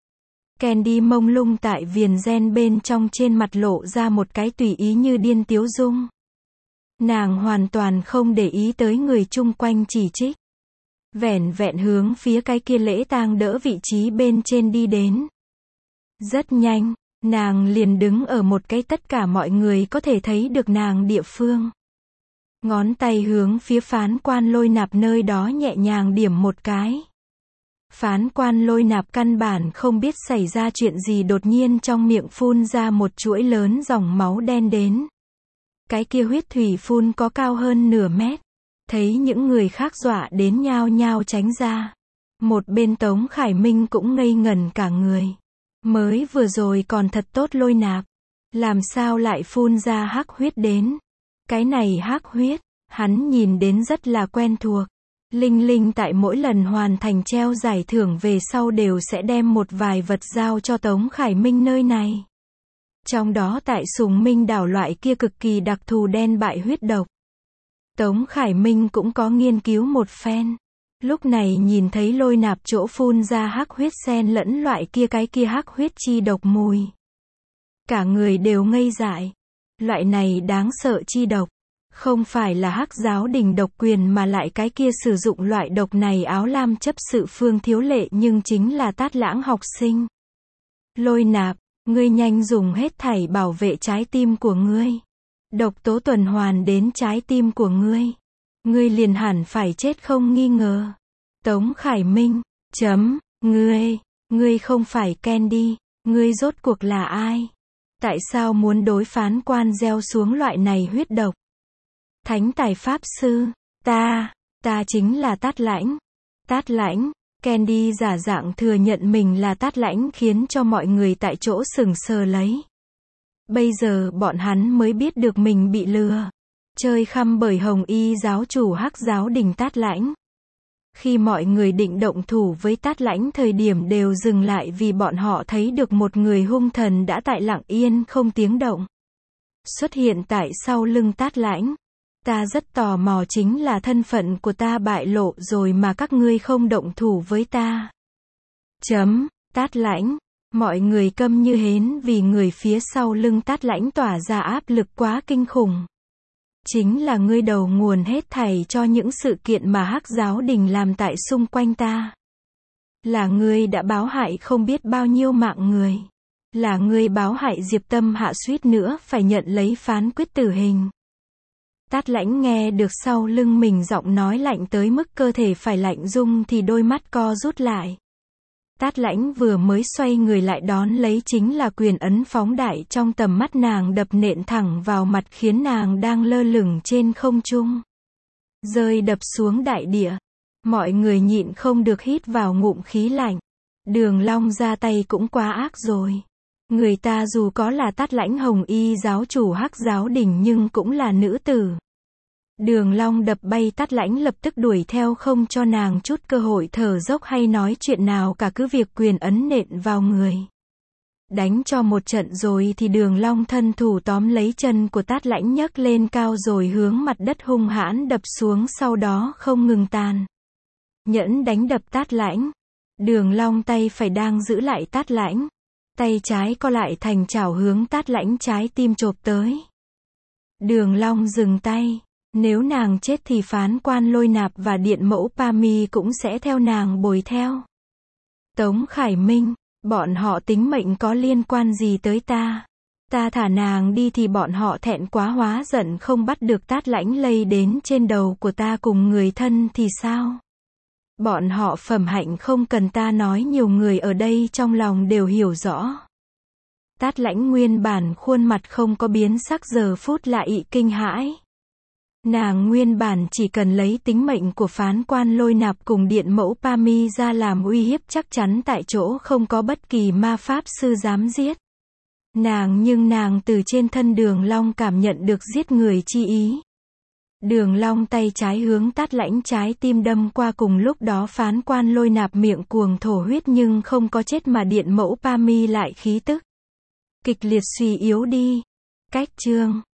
Candy mông lung tại viền ren bên trong trên mặt lộ ra một cái tùy ý như điên tiếu dung. Nàng hoàn toàn không để ý tới người chung quanh chỉ trích. Vẻn vẹn hướng phía cái kia lễ tang đỡ vị trí bên trên đi đến. Rất nhanh, nàng liền đứng ở một cái tất cả mọi người có thể thấy được nàng địa phương. Ngón tay hướng phía phán quan Lôi Nạp nơi đó nhẹ nhàng điểm một cái. Phán quan Lôi Nạp căn bản không biết xảy ra chuyện gì đột nhiên trong miệng phun ra một chuỗi lớn dòng máu đen đến. Cái kia huyết thủy phun có cao hơn nửa mét. Thấy những người khác dọa đến nhao nhao tránh ra. Một bên Tống Khải Minh cũng ngây ngẩn cả người. Mới vừa rồi còn thật tốt Lôi Nạp. Làm sao lại phun ra hắc huyết đến. Cái này hắc huyết, hắn nhìn đến rất là quen thuộc. Linh Linh tại mỗi lần hoàn thành treo giải thưởng về sau đều sẽ đem một vài vật giao cho Tống Khải Minh nơi này. Trong đó tại Sùng Minh đảo loại kia cực kỳ đặc thù đen bại huyết độc. Tống Khải Minh cũng có nghiên cứu một phen. Lúc này nhìn thấy Lôi Nạp chỗ phun ra hắc huyết xen lẫn loại kia cái kia hắc huyết chi độc mùi. Cả người đều ngây dại. Loại này đáng sợ chi độc. Không phải là hắc giáo đình độc quyền mà lại cái kia sử dụng loại độc này áo lam chấp sự Phương Thiếu Lệ nhưng chính là Tát Lãng học sinh. Lôi Nạp, ngươi nhanh dùng hết thảy bảo vệ trái tim của ngươi. Độc tố tuần hoàn đến trái tim của ngươi. Ngươi liền hẳn phải chết không nghi ngờ. Tống Khải Minh, chấm, ngươi, ngươi không phải Candy. Ngươi rốt cuộc là ai? Tại sao muốn đối phán quan gieo xuống loại này huyết độc? Thánh tài pháp sư, ta, ta chính là Tát Lãnh. Tát Lãnh, Candy giả dạng thừa nhận mình là Tát Lãnh khiến cho mọi người tại chỗ sững sờ lấy. Bây giờ bọn hắn mới biết được mình bị lừa. Chơi khăm bởi Hồng Y giáo chủ Hắc giáo đình Tát Lãnh. Khi mọi người định động thủ với Tát Lãnh thời điểm đều dừng lại vì bọn họ thấy được một người hung thần đã tại lặng yên không tiếng động. Xuất hiện tại sau lưng Tát Lãnh. Ta rất tò mò chính là thân phận của ta bại lộ rồi mà các ngươi không động thủ với ta. Chấm, Tát Lãnh. Mọi người câm như hến vì người phía sau lưng Tát Lãnh tỏa ra áp lực quá kinh khủng. Chính là ngươi đầu nguồn hết thảy cho những sự kiện mà Hắc giáo đình làm tại xung quanh ta. Là ngươi đã báo hại không biết bao nhiêu mạng người. Là ngươi báo hại Diệp Tâm Hạ suýt nữa phải nhận lấy phán quyết tử hình. Tát Lãnh nghe được sau lưng mình giọng nói lạnh tới mức cơ thể phải lạnh rung thì đôi mắt co rút lại. Tát Lãnh vừa mới xoay người lại đón lấy chính là quyền ấn phóng đại trong tầm mắt nàng đập nện thẳng vào mặt khiến nàng đang lơ lửng trên không trung. Rơi đập xuống đại địa. Mọi người nhịn không được hít vào ngụm khí lạnh. Đường Long ra tay cũng quá ác rồi. Người ta dù có là Tát Lãnh Hồng Y giáo chủ Hắc giáo đình nhưng cũng là nữ tử. Đường Long đập bay Tát Lãnh lập tức đuổi theo không cho nàng chút cơ hội thở dốc hay nói chuyện nào cả, cứ việc quyền ấn nện vào người. Đánh cho một trận rồi thì Đường Long thân thủ tóm lấy chân của Tát Lãnh nhấc lên cao rồi hướng mặt đất hung hãn đập xuống, sau đó không ngừng tàn nhẫn đánh đập Tát Lãnh. Đường Long tay phải đang giữ lại Tát Lãnh. Tay trái co lại thành chảo hướng Tát Lãnh trái tim chộp tới. Đường Long dừng tay. Nếu nàng chết thì phán quan Lôi Nạp và điện mẫu Pa Mi cũng sẽ theo nàng bồi theo. Tống Khải Minh, bọn họ tính mệnh có liên quan gì tới ta? Ta thả nàng đi thì bọn họ thẹn quá hóa giận không bắt được Tát Lãnh lây đến trên đầu của ta cùng người thân thì sao? Bọn họ phẩm hạnh không cần ta nói, nhiều người ở đây trong lòng đều hiểu rõ. Tát Lãnh nguyên bản khuôn mặt không có biến sắc giờ phút lại kinh hãi. Nàng nguyên bản chỉ cần lấy tính mệnh của phán quan Lôi Nạp cùng điện mẫu Pa Mi ra làm uy hiếp, chắc chắn tại chỗ không có bất kỳ ma pháp sư dám giết nàng, nhưng nàng từ trên thân Đường Long cảm nhận được giết người chi ý. Đường Long tay trái hướng Tát Lãnh trái tim đâm qua, cùng lúc đó phán quan Lôi Nạp miệng cuồng thổ huyết nhưng không có chết mà điện mẫu Pa Mi lại khí tức kịch liệt suy yếu đi. Cách chương